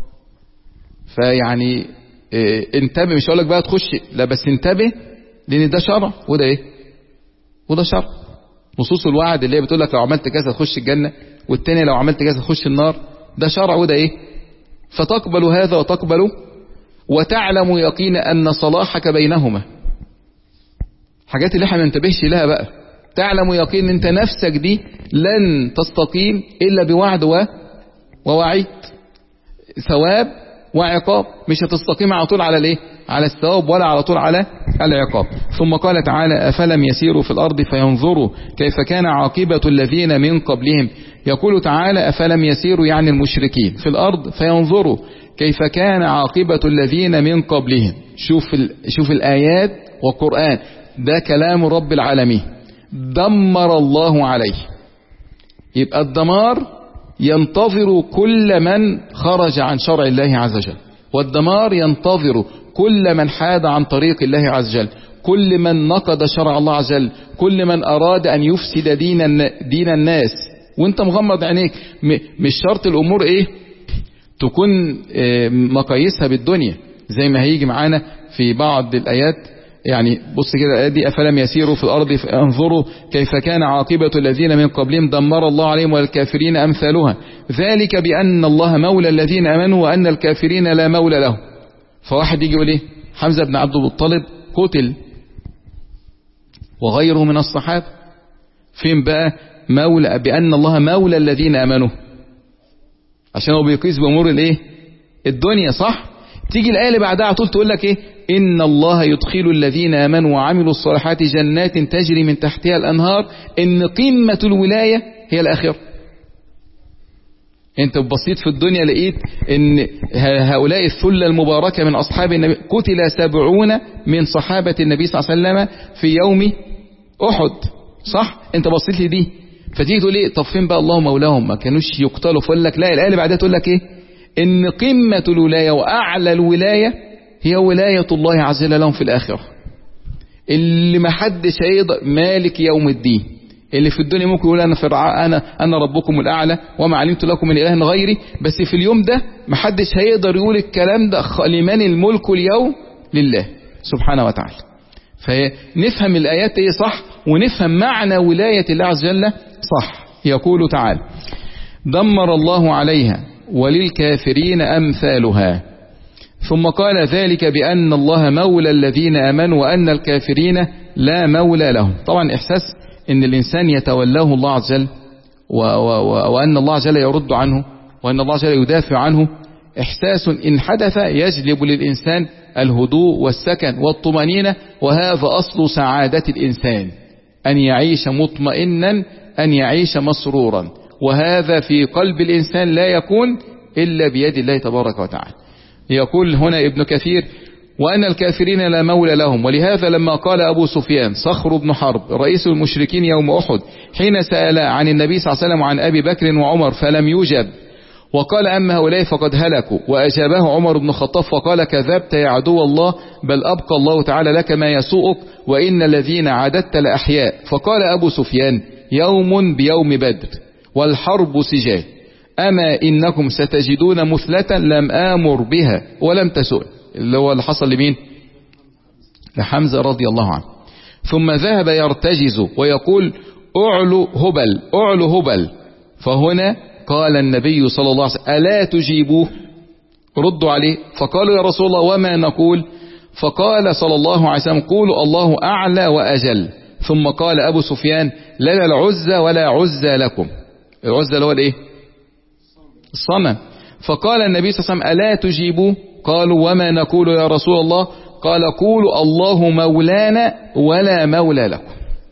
فيعني اه انتبه. مش هقول لك بقى تخش، لا، بس انتبه، لان ده شرع وده ايه، وده شرع. نصوص الوعد اللي هي بتقول لك لو عملت كذا تخش الجنة، والتاني لو عملت كذا تخش النار، ده شرع وده ايه. فتقبل هذا وتقبل، وتعلم يقين أن صلاحك بينهما. حاجات اللي احنا ما ننتبهش لها بقى، تعلم يقين انت نفسك دي لن تستقيم إلا بوعد و... ووعيد، ثواب وعقاب، مش هتستقيم على طول على الايه، على الثواب، ولا على طول على العقاب. ثم قال تعالى: أفلم يسيروا في الأرض فينظروا كيف كان عاقبة الذين من قبلهم. يقول تعالى: أفلم يسيروا يعني المشركين في الأرض فينظروا كيف كان عاقبة الذين من قبلهم. شوف ال... شوف الآيات والقرآن، ده كلام رب العالمين، دمر الله عليه. يبقى الدمار ينتظر كل من خرج عن شرع الله عز وجل، والدمار ينتظر كل من حاد عن طريق الله عز وجل، كل من نقض شرع الله عز وجل، كل من أراد أن يفسد دين دين الناس وانت مغمض عينيك. مش شرط الأمور ايه تكون مقاييسها بالدنيا، زي ما هيجي معانا في بعض الآيات. يعني بص كده الآيات دي: أفلم يسيروا في الأرض فانظروا كيف كان عاقبة الذين من قبلهم دمر الله عليهم والكافرين أمثالها ذلك بأن الله مولى الذين آمنوا وأن الكافرين لا مولى لهم. فواحد يجي يقول ايه، حمزة بن عبد المطلب قتل وغيره من الصحابة، فين بقى مولى بأن الله مولى الذين آمنوا؟ عشان هو بيقيس بأمور الايه، الدنيا، صح؟ تيجي الآية اللي بعدها على طول تقول لك ايه، إن الله يدخل الذين آمنوا وعملوا الصالحات جنات تجري من تحتها الأنهار. إن قمة الولاية هي الآخرة. انت ببسيط في الدنيا لقيت ان هؤلاء الثلة المباركة من أصحاب النبي قتل سبعون من صحابة النبي صلى الله عليه وسلم في يوم أحد، صح؟ انت بصيت لي دي، فتيجي تقول ايه؟ طب فين بقى الله مولاهم؟ ما كانوش يقتلوا؟ فقول لك لا، الآية اللي بعدها تقول لك ايه؟ ان قمة الولاية واعلى الولاية هي ولاية الله عز وجل لهم في الآخرة، اللي ما حدش هيقدر. مالك يوم الدين، اللي في الدنيا ممكن يقول انا فرع انا انا ربكم الاعلى وما علمت لكم من اله غيري، بس في اليوم ده ما حدش هيقدر يقول الكلام ده. لمن الملك اليوم؟ لله سبحانه وتعالى. فنفهم الآيات ايه صح، ونفهم معنى ولاية الله عز وجل صح. يقول تعالى: دمر الله عليها وللكافرين أمثالها. ثم قال: ذلك بأن الله مولى الذين آمنوا وأن الكافرين لا مولى لهم. طبعا إحساس أن الإنسان يتولاه الله عز وجل و و و وأن الله عز وجل يرد عنه وأن الله عز وجل يدافع عنه، إحساس إن حدث يجلب للإنسان الهدوء والسكن والطمأنينة، وهذا أصل سعادة الإنسان، أن يعيش مطمئنا، أن يعيش مسرورا، وهذا في قلب الإنسان لا يكون إلا بيد الله تبارك وتعالى. يقول هنا ابن كثير: وأن الكافرين لا مولى لهم. ولهذا لما قال أبو سفيان صخر بن حرب رئيس المشركين يوم أحد حين سأل عن النبي صلى الله عليه وسلم وعن أبي بكر وعمر فلم يجب، وقال: أما هؤلاء فقد هلكوا، وأجابه عمر بن الخطاب فقال: كذبت يا عدو الله، بل أبقى الله تعالى لك ما يسوءك، وإن الذين عددت لأحياء. فقال أبو سفيان: يوم بيوم بدر والحرب سجال، أما إنكم ستجدون مثلة لم آمر بها ولم تسؤ. اللي هو اللي حصل لمين؟ لحمزة رضي الله عنه. ثم ذهب يرتجز ويقول: أعلو هبل أعلو هبل. فهنا قال النبي صلى الله عليه وسلم: ألا تجيبوه؟ ردوا عليه. فقالوا: يا رسول الله وما نقول؟ فقال صلى الله عليه وسلم: قولوا الله أعلى وأجل. ثم قال أبو سفيان: لا العزة ولا عزة لكم. العزة اللي هو الايه؟ الصنم. فقال النبي صلى الله عليه وسلم: ألا تجيبوه؟ قالوا: وما نقول يا رسول الله؟ قال: قولوا الله مولانا ولا مولى لكم.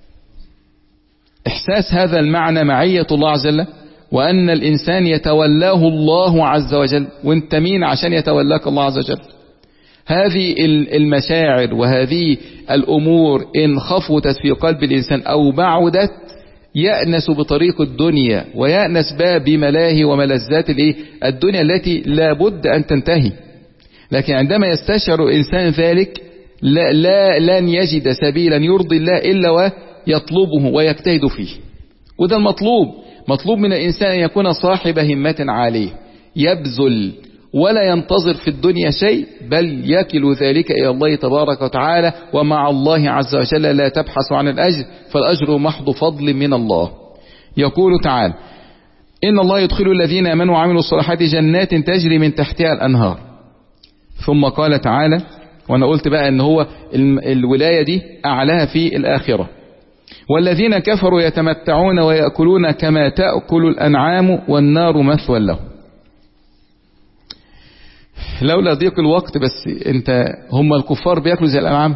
إحساس هذا المعنى معية الله عز وجل، وأن الإنسان يتولاه الله عز وجل. وانت مين عشان يتولاك الله عز وجل؟ هذه المشاعر وهذه الأمور إن خفتت في قلب الإنسان أو بعدت يأنس بطريق الدنيا، ويأنس باب بملاهي وملذات الدنيا التي لا بد أن تنتهي. لكن عندما يستشعر الإنسان ذلك لا, لا لن يجد سبيلا يرضي الله إلا ويطلبه ويجتهد فيه. وده المطلوب. مطلوب من الإنسان أن يكون صاحب همة عالية، يبذل ولا ينتظر في الدنيا شيء، بل يكل ذلك إلى الله تبارك وتعالى. ومع الله عز وجل لا تبحث عن الأجر، فالأجر محض فضل من الله. يقول تعالى: إن الله يدخل الذين آمنوا وعملوا الصالحات جنات تجري من تحتها الأنهار. ثم قال تعالى، وأنا قلت بقى أن هو الولاية دي أعلاها في الآخرة: والذين كفروا يتمتعون ويأكلون كما تأكل الأنعام والنار مثوى لهم. لولا ضيق الوقت بس، انت هم الكفار بيأكلوا زي الأنعام؟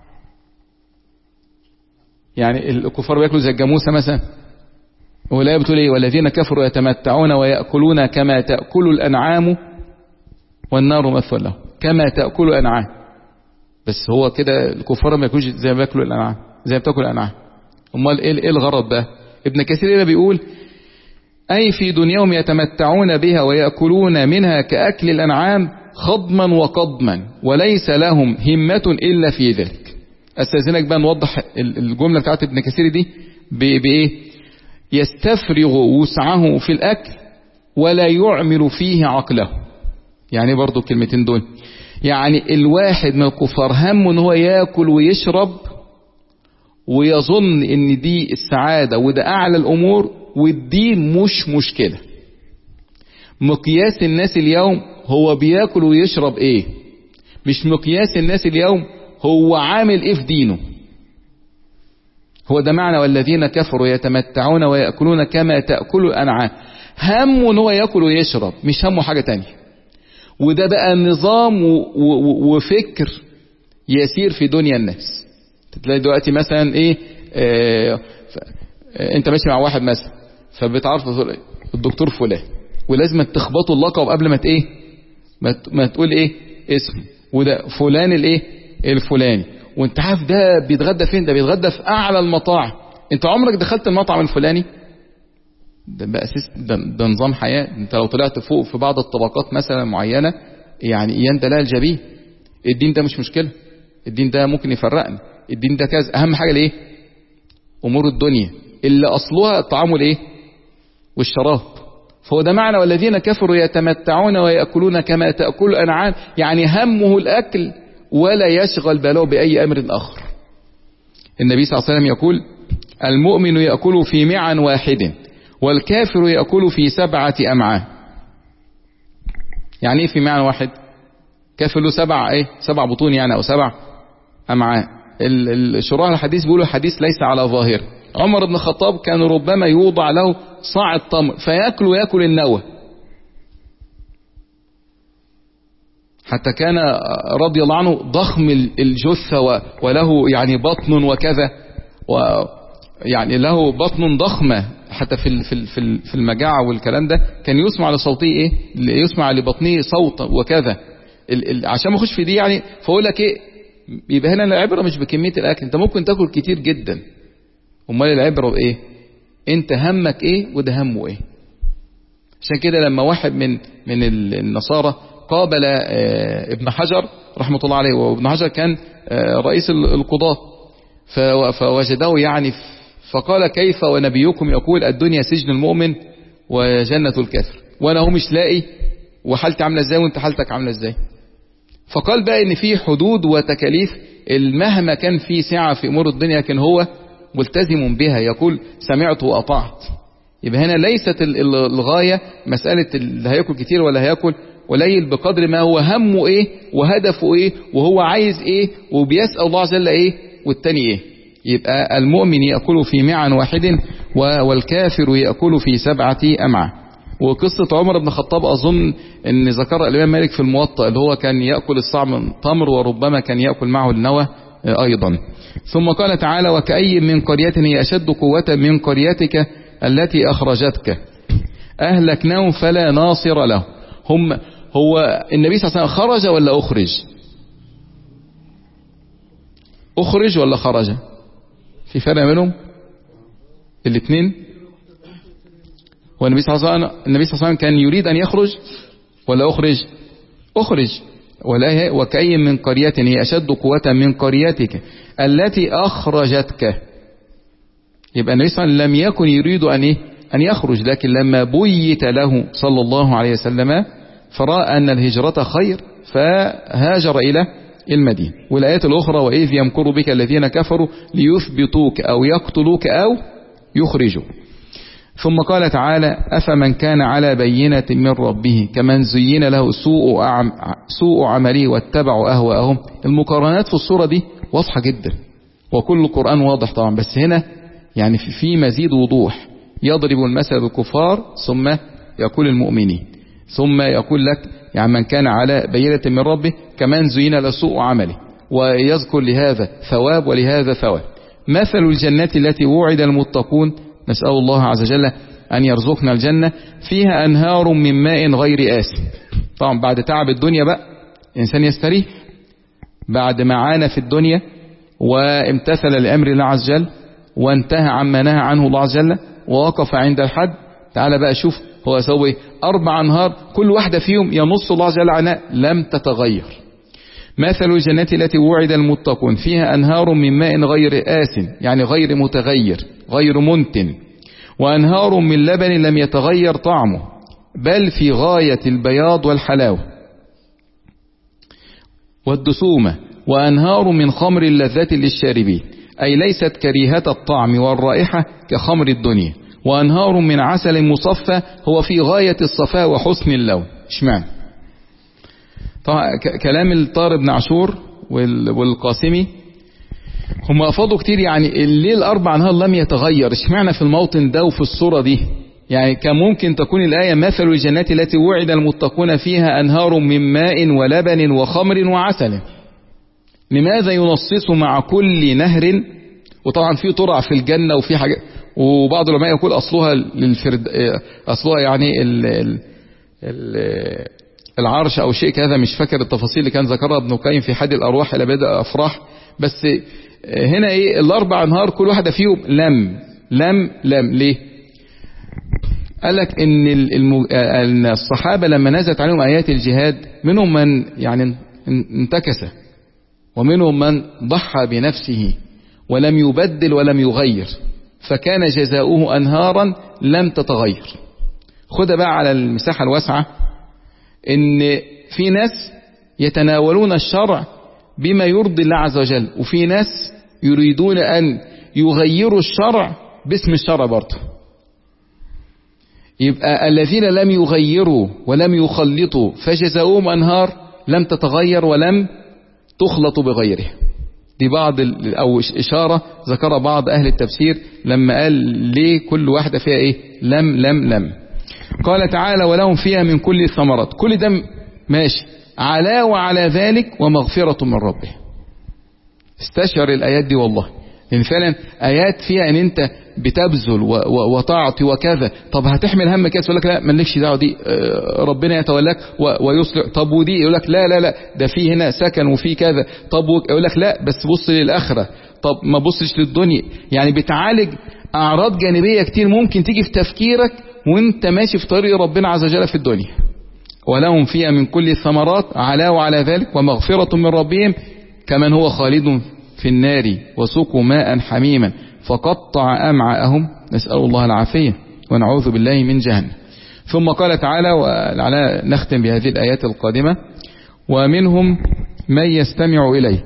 يعني الكفار بيأكلوا زي الجاموسة مثلا؟ ولا بتقول ايه؟ والذين كفروا يتمتعون ويأكلون كما تأكل الأنعام والنار مثوى لهم. كما تأكل الأنعام، بس هو كده الكفار ما يأكلوش زي ما بيأكلوا الأنعام، زي ما بتأكل الأنعام. امال ايه الغرض بقى؟ ابن كثير هنا بيقول: أي في دنياهم يتمتعون بها ويأكلون منها كأكل الأنعام خضما وقضما، وليس لهم همة إلا في ذلك. أستاذنك بقى نوضح الجملة بتاعت ابن كثير دي بإيه؟ يستفرغ وسعه في الأكل ولا يعمل فيه عقله. يعني برضو الكلمتين دول، يعني الواحد من الكفار همه ان هو يأكل ويشرب ويظن ان دي السعادة وده أعلى الأمور، والدين مش مشكلة. مقياس الناس اليوم هو بياكل ويشرب ايه، مش مقياس الناس اليوم هو عامل ايه في دينه. هو ده معنى والذين كفروا يتمتعون ويأكلون كما تأكل الأنعام. همه ان هو يأكل ويشرب، مش همه حاجة تانية. وده بقى نظام وفكر يسير في دنيا الناس. تلاقي دلوقتي مثلا ايه اه انت ماشي مع واحد مثلا، فبتعرف الدكتور فلان، ولازم تخبطوا اللقب قبل ما ايه ما تقول ايه اسمه، وده فلان الايه الفلاني. وانت عارف ده بيتغدى فين؟ ده بيتغدى في اعلى المطاعم. انت عمرك دخلت المطعم الفلاني؟ ده بقى ده, ده نظام حياة. انت لو طلعت فوق في بعض الطبقات مثلا معينة يعني ايان ده لا الجبيه. الدين ده مش مشكلة، الدين ده ممكن يفرقنا، الدين ده كذا. اهم حاجة الايه؟ امور الدنيا اللي اصلها الطعام والايه والشراب. فهو ده معنى والذين كفروا يتمتعون ويأكلون كما تأكل الأنعام، يعني همه الأكل ولا يشغل باله بأي أمر آخر. النبي صلى الله عليه وسلم يقول المؤمن يأكل في معن واحد والكافر يأكل في سبعة أمعاء. يعني ايه في معن واحد؟ كافر له سبع ايه سبع بطون يعني او سبع أمعاء. الشراح الحديث بيقولوا الحديث ليس على ظاهر. عمر بن الخطاب كان ربما يوضع له صاع التمر فيأكل ويأكل النوى، حتى كان رضي الله عنه ضخم الجثة وله يعني بطن وكذا، ويعني له بطن ضخمة حتى في في في المجاعة والكلام ده كان يسمع لصوته ايه يسمع لبطنه صوتا وكذا. عشان ما اخش في دي يعني فاقول لك ايه، يبقى هنا العبرة مش بكمية الاكل، انت ممكن تاكل كتير جدا، امال العبرة بايه؟ انت همك ايه وده همه ايه. عشان كده لما واحد من من النصارى قابل ابن حجر رحمة الله عليه، وابن حجر كان رئيس القضاة، فوجده يعني فقال كيف ونبيكم يقول الدنيا سجن المؤمن وجنة الكافر، وانا هو مش لاقي وحالتي عاملة ازاي وانت حالتك عاملة ازاي. فقال بقى ان في حدود وتكاليف مهما كان في سعة في امور الدنيا لكن هو ملتزم بها، يقول سمعت وأطعت. يبقى هنا ليست الغاية مسألة اللي هيأكل كتير ولا هيأكل قليل، بقدر ما هو همه ايه وهدفه ايه وهو عايز ايه وبيسأل الله عز وجل ايه والتاني ايه. يبقى المؤمن يأكل في معن واحد والكافر يأكل في سبعة أمعاء. وقصة عمر بن الخطاب أظن ان ذكر الإمام مالك في الموطأ اللي هو كان يأكل الصاع من تمر وربما كان يأكل معه النوى أيضا. ثم قال تعالى وكأي من قرية هي أشد قوة من قريتك التي أخرجتك أهلكناهم فلا ناصر له. هم هو النبي صلى الله عليه وسلم خرج ولا أخرج؟ أخرج ولا خرج؟ في فرق بينهم الاثنين. هو النبي صلى الله عليه وسلم النبي صلى الله عليه وسلم كان يريد أن يخرج ولا أخرج؟ أخرج. ولا وكأي من قرية هي أشد قوة من قريتك التي أخرجتك. يبقى النبي صلى الله عليه وسلم لم يكن يريد أن إيه؟ أن يخرج، لكن لما بيت له صلى الله عليه وسلم فرأى أن الهجرة خير فهاجر إلى المدينة. والآيات الأخرى وإذ يمكر بك الذين كفروا ليثبتوك أو يقتلوك أو يخرجوا. ثم قال تعالى أفمن كان على بينة من ربه كمن زين له سوء عم سوء عمله واتبعوا أهواءهم. المقارنات في الصورة دي واضحة جدا وكل القرآن واضح طبعا، بس هنا يعني في مزيد وضوح. يضرب المثل بالكفار ثم يقول المؤمنين ثم يقول لك يعني من كان على بينة من ربه كمن زين له سوء عمله، ويذكر لهذا ثواب ولهذا ثواب. مثل الجنة التي وعد المتقون، نسأل الله عز وجل أن يرزقنا الجنة، فيها أنهار من ماء غير آسن. طبعا بعد تعب الدنيا بقى إنسان يستريح بعد ما عانى في الدنيا وامتثل لأمر الله عز وجل وانتهى عما نهى عنه الله عز وجل ووقف عند الحد. تعالى بقى شوف هو سوي أربع أنهار كل واحدة فيهم ينص الله عز وجل عنها لم تتغير. مثل الجنة التي وعد المتقون فيها أنهار من ماء غير آسن يعني غير متغير غير منتن، وأنهار من لبن لم يتغير طعمه بل في غاية البياض والحلاوة والدسومة، وأنهار من خمر لذة للشاربين أي ليست كريهة الطعم والرائحة كخمر الدنيا، وأنهار من عسل مصفى هو في غاية الصفاء وحسن اللون. اشمعنى؟ طبعا كلام الطار بن عاشور والقاسمي هم أفاضوا كتير، يعني الليل الأربع أنهار لم يتغير، اشمعنى في الموطن ده وفي الصورة دي؟ يعني كان ممكن تكون الآية مثل الجنات التي وعد المتقون فيها أنهار من ماء ولبن وخمر وعسل. لماذا ينصص مع كل نهر؟ وطبعا في طرع في الجنة وفي حاجة، وبعض العلماء يقول أصلها للفرد أصلها يعني ال ال ال العرش أو شيء كذا، مش فاكر التفاصيل اللي كان ذكرها ابن القيم في حد الأرواح إلى بدء أفراح. بس هنا إيه الأربع أنهار كل واحدة فيهم لم لم لم ليه؟ قال لك ان المج... الصحابة لما نزلت عليهم آيات الجهاد منهم من يعني انتكس، ومنهم من ضحى بنفسه ولم يبدل ولم يغير، فكان جزاؤه أنهارا لم تتغير. خدها بقى على المساحة الواسعة، ان في ناس يتناولون الشرع بما يرضي الله عز وجل، وفي ناس يريدون أن يغيروا الشرع باسم الشرع برضه. يبقى الذين لم يغيروا ولم يخلطوا فجزاؤهم أنهار لم تتغير ولم تخلط بغيره. دي بعض أو إشارة ذكر بعض أهل التفسير لما قال ليه كل واحدة فيها إيه لم لم لم. قال تعالى ولهم فيها من كل الثمرات، كل ده ماشي على وعلى ذلك ومغفرة من ربه. استشعر الآيات دي والله، لأن فعلا آيات فيها ان انت بتبذل وتعطي وكذا. طب هتحمل هم كده، يقول لك لا مالكش دعوه دي، ربنا يتولاك ويصلح. طب ودي يقول لك لا لا لا ده في هنا سكن وفي كذا. طب يقول لك لا بس بص للآخرة، طب ما بصش للدنيا. يعني بتعالج أعراض جانبية كتير ممكن تيجي في تفكيرك وانت ماشي في طريق ربنا عز وجل في الدنيا. ولهم فيها من كل الثمرات على وعلى ذلك ومغفرة من ربهم كمن هو خالد في النار وسقوا ماء حميما فقطع أمعاءهم، نسأل الله العافية ونعوذ بالله من جهنم. ثم قال تعالى، ولعلنا نختم بهذه الآيات القادمة، ومنهم من يستمع إليك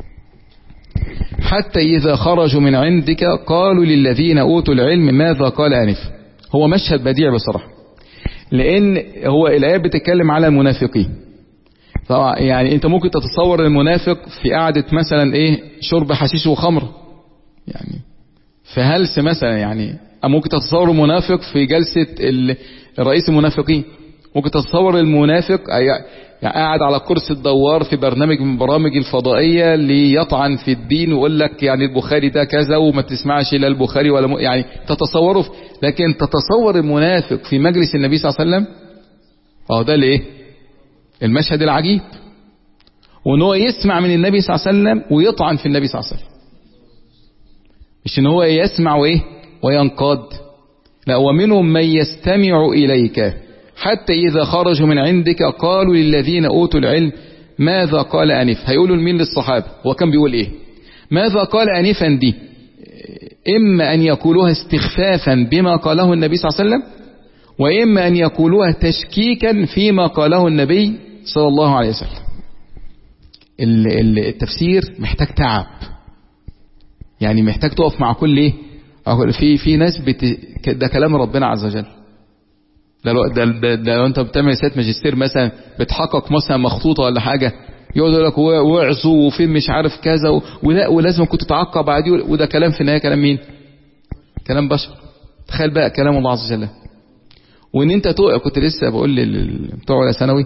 حتى إذا خرجوا من عندك قالوا للذين أوتوا العلم ماذا قال آنف. هو مشهد بديع بصراحة، لأن هو الآية بتتكلم على المنافقين. طبعا يعني انت ممكن تتصور المنافق في قعدة مثلا ايه شرب حشيش وخمر، يعني في هلس مثلا، يعني ممكن تتصور المنافق في جلسة رئيس المنافقين. ممكن تتصور المنافق يعني قاعد على كرسي الدوار في برنامج من برامج الفضائية ليطعن في الدين ويقول لك يعني البخاري ده كذا وما تسمعش الا البخاري ولا م... يعني تتصوره. لكن تتصور المنافق في مجلس النبي صلى الله عليه وسلم، اه ده الايه المشهد العجيب، وان هو يسمع من النبي صلى الله عليه وسلم ويطعن في النبي صلى الله عليه وسلم. مش ان هو يسمع وايه وينقاد، لا، ومنهم من يستمع اليك حتى اذا خرجوا من عندك قالوا للذين اوتوا العلم ماذا قال انف. هيقولوا لمين؟ للصحابه. هو كان بيقول ايه؟ ماذا قال انفا دي اما ان يقولوها استخفافا بما قاله النبي صلى الله عليه وسلم، وإما أن يقولوها تشكيكا فيما قاله النبي صلى الله عليه وسلم. التفسير محتاج تعب، يعني محتاج تقف مع كل ايه في في ناس بت... ده كلام ربنا عز وجل. ده لو ده, ده, ده لو انت بتعمل رسالة ماجستير مثلا بتحقق مثلا مخطوطة ولا حاجة، يقعد يقول لك وعظوا وفين مش عارف كذا و... ولا ولازم كنت تعقب بعديه، وده كلام في النهاية كلام مين؟ كلام بشر. تخيل بقى كلام الله عز وجل. وان انت تقع. كنت لسه بقول بتوع ولا ثانوي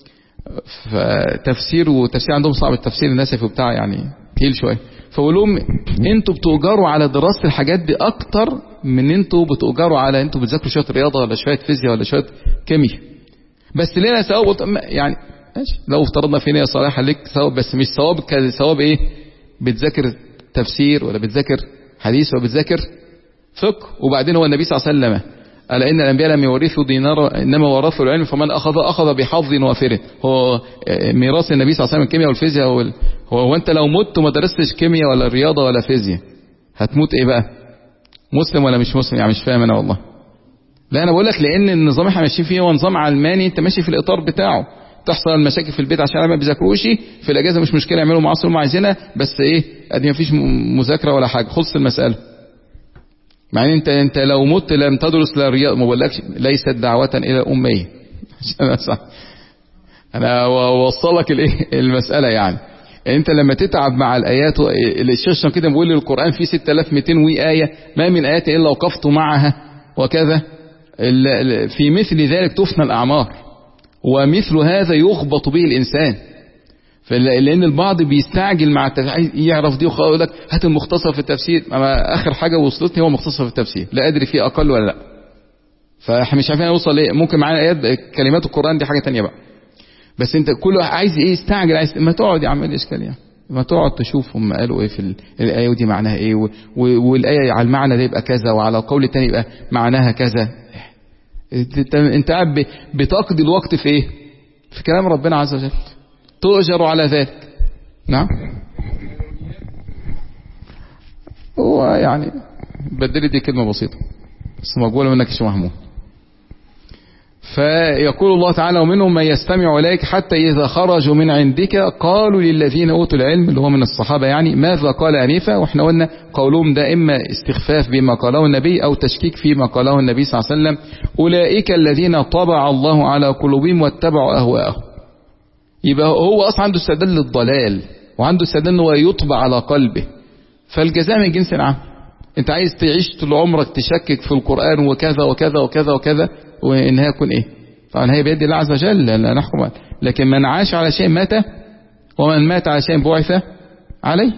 فتفسير، وتفسير عندهم صعب التفسير النسفي وبتاع يعني تقيل شويه، فبقول لهم انتوا بتؤجروا على دراسه الحاجات دي اكتر من انتوا بتؤجروا على انتوا بتذاكروا شويه رياضه ولا شويه فيزياء ولا شويه كيمياء. بس لنا ثواب يعني ماشي، لو افترضنا في نيه صالحه لك ثواب، بس مش ثواب كثواب ايه بتذاكر تفسير ولا بتذاكر حديث ولا بتذاكر فقه. وبعدين هو النبي صلى الله عليه وسلم ألا إن الأنبياء لم يورثوا دينارا إنما ورثوا العلم فمن أخذ أخذ بحظ وافر. هو ميراث النبي صلى الله عليه وسلم الكيمياء والفيزياء وال... هو وأنت لو مت وما درستش كيمياء ولا رياضة ولا فيزياء هتموت إيه بقى؟ مسلم ولا مش مسلم؟ يعني مش فاهم أنا والله. لا أنا بقول لك لأن النظام احنا ماشيين فيه هو نظام علماني، أنت ماشي في الإطار بتاعه. تحصل المشاكل في البيت عشان ما بيذاكروش، في الأجازة مش مشكلة يعملوا معاصر ما عايزينها، بس إيه أدي ما فيش مذاكرة ولا حاجة، خلص المسألة. مع ان انت انت لو مت لم تدرس لا رياض، ما بقولكش ليست دعوة الى الامية انا اوصلك الايه المسألة. يعني انت لما تتعب مع الايات، الشيخ كده بيقول القرآن فيه ستة آلاف ومئتين وآية، ما من آيات الا وقفت معها وكذا. في مثل ذلك تفنى الاعمار، ومثل هذا يخبط به الانسان. لان البعض بيستعجل مع التفسير، يعرف دي ويقول لك هات المختصر في التفسير. اما اخر حاجه وصلتني هو مختصر في التفسير، لا ادري فيه اقل ولا لا. فاحنا مش عارفين نوصل ليه. ممكن معانا ايات كلمات القران دي حاجه تانية بقى، بس انت كله عايز ايه يستعجل. عايز ما تقعد يا عم الاشكال، يعني ما تقعد تشوف هم قالوا ايه في الايه ودي معناها ايه، والايه على المعنى ده يبقى كذا وعلى القول الثاني يبقى معناها كذا. انت قاعد بتقضي الوقت في ايه؟ في كلام ربنا عز وجل، تؤجر على ذلك. نعم. هو يعني بدل دي كلمة بسيطة بس مقبولة منك يا محمود. فيقول الله تعالى ومنهم من يستمع إليك حتى إذا خرجوا من عندك قالوا للذين أوتوا العلم، اللي هو من الصحابة يعني، ماذا قال آنفا؟ وإحنا قلنا قولهم ده إما استخفاف بما قاله النبي أو تشكيك فيما قاله النبي صلى الله عليه وسلم. أولئك الذين طبع الله على قلوبهم واتبعوا أهواءهم. يبقى هو أصلا عنده استعداد للضلال وعنده استعداد أنه يطبع على قلبه، فالجزاء من جنس العمل. أنت عايز تعيش طول عمرك تشكك في القرآن وكذا وكذا وكذا وكذا، وإنها يكون إيه؟ طبعا هي بيد الله عز وجل لا نحكم، لكن من عاش على شيء مات، ومن مات على شيء بعث عليه.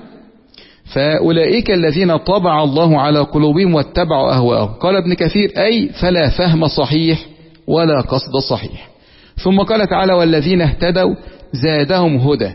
فأولئك الذين طبع الله على قلوبهم واتبعوا أهواءهم. قال ابن كثير أي فلا فهم صحيح ولا قصد صحيح. ثم قال تعالى والذين اهتدوا زادهم هدى.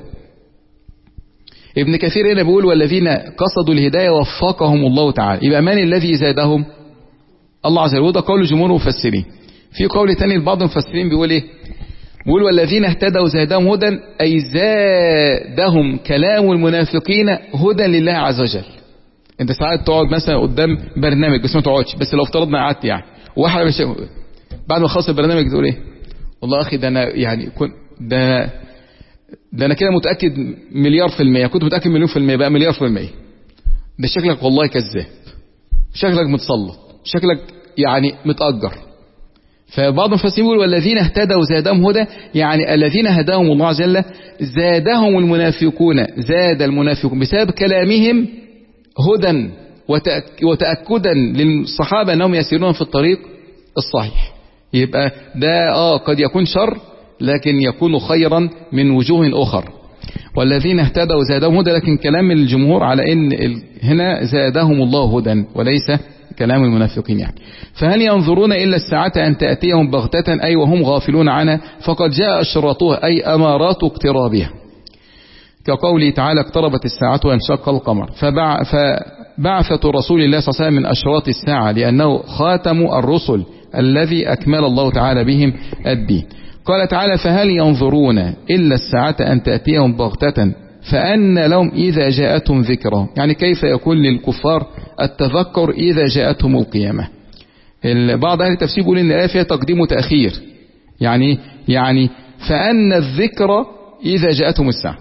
ابن كثير هنا بيقول والذين قصدوا الهداية وفقهم الله تعالى. يبقى من الذي زادهم؟ الله عز وجل. وده قول جمهور المفسرين. في قول تاني لبعض المفسرين بيقول ايه؟ بيقول والذين اهتدوا زادهم هدى، اي زادهم كلام المنافقين هدى لله عز وجل. انت ساعات تقعد مثلا قدام برنامج بس ما تقعدش، بس لو افترضنا قعدت يعني واحد مش بعد ما خلص البرنامج تقول ايه؟ والله اخي ده انا يعني كنت ده ده انا كده متاكد مليار في المية، كنت متاكد مليون في المية، بقى مليار في المية. ده شكلك والله كذاب، شكلك متسلط، شكلك يعني متأجر. فبعض المفسرين يقول والذين اهتدوا زادهم هدى، يعني الذين هداهم الله عز وجل زادهم المنافقون، زاد المنافقون بسبب كلامهم هدى وتأكدا للصحابة أنهم يسيرون في الطريق الصحيح. يبقى ده آه قد يكون شر لكن يكون خيرا من وجوه أخر. والذين اهتدوا زادهم هدى، لكن كلام الجمهور على ان هنا زادهم الله هدى وليس كلام المنافقين يعني. فهل ينظرون إلا الساعة أن تأتيهم بغتة أي وهم غافلون عنها؟ فقد جاء أشراطها أي أمارات اقترابها، كقوله تعالى اقتربت الساعة وانشق القمر. فبع فبعثة رسول الله صلى الله عليه وسلم من أشراط الساعة لأنه خاتم الرسل الذي أكمل الله تعالى بهم الدين. قال تعالى فهل ينظرون إلا الساعة أن تأتيهم بغتة فأن لهم إذا جاءتهم ذكرى، يعني كيف يكون للكفار التذكر إذا جاءتهم القيامة. بعض أهل التفسير يقول إن الآية فيها تقديم وتأخير، يعني يعني فأن الذكرى إذا جاءتهم الساعة،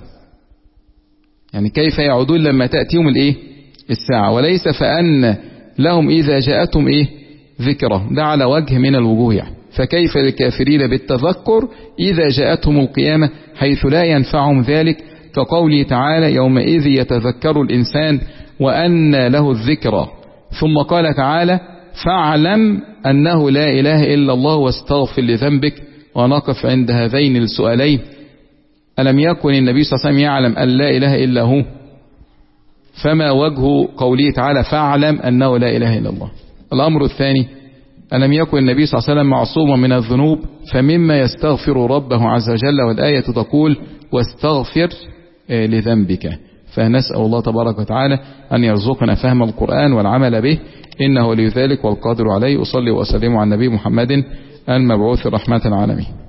يعني كيف يعودون لما تأتيهم الإيه الساعة، وليس فأن لهم إذا جاءتهم إيه ذكرى، ده على وجه من الوجوه يعني. فكيف للكافرين بالتذكر إذا جاءتهم القيامة حيث لا ينفعهم ذلك، كقوله تعالى يومئذ يتذكر الإنسان وأن له الذكرى. ثم قال تعالى فاعلم أنه لا إله إلا الله واستغفر لذنبك. ونقف عند هذين السؤالين. ألم يكن النبي صلى الله عليه وسلم يعلم أن لا إله إلا هو؟ فما وجه قوله تعالى فاعلم أنه لا إله إلا الله؟ الأمر الثاني ألم يكن النبي صلى الله عليه وسلم معصوما من الذنوب فمما يستغفر ربه عز وجل، والآية تقول واستغفر لذنبك. فنسأل الله تبارك وتعالى أن يرزقنا فهم القرآن والعمل به، إنه لذلك والقادر عليه. أصلي وأسلم على النبي محمد المبعوث رحمة العالمين.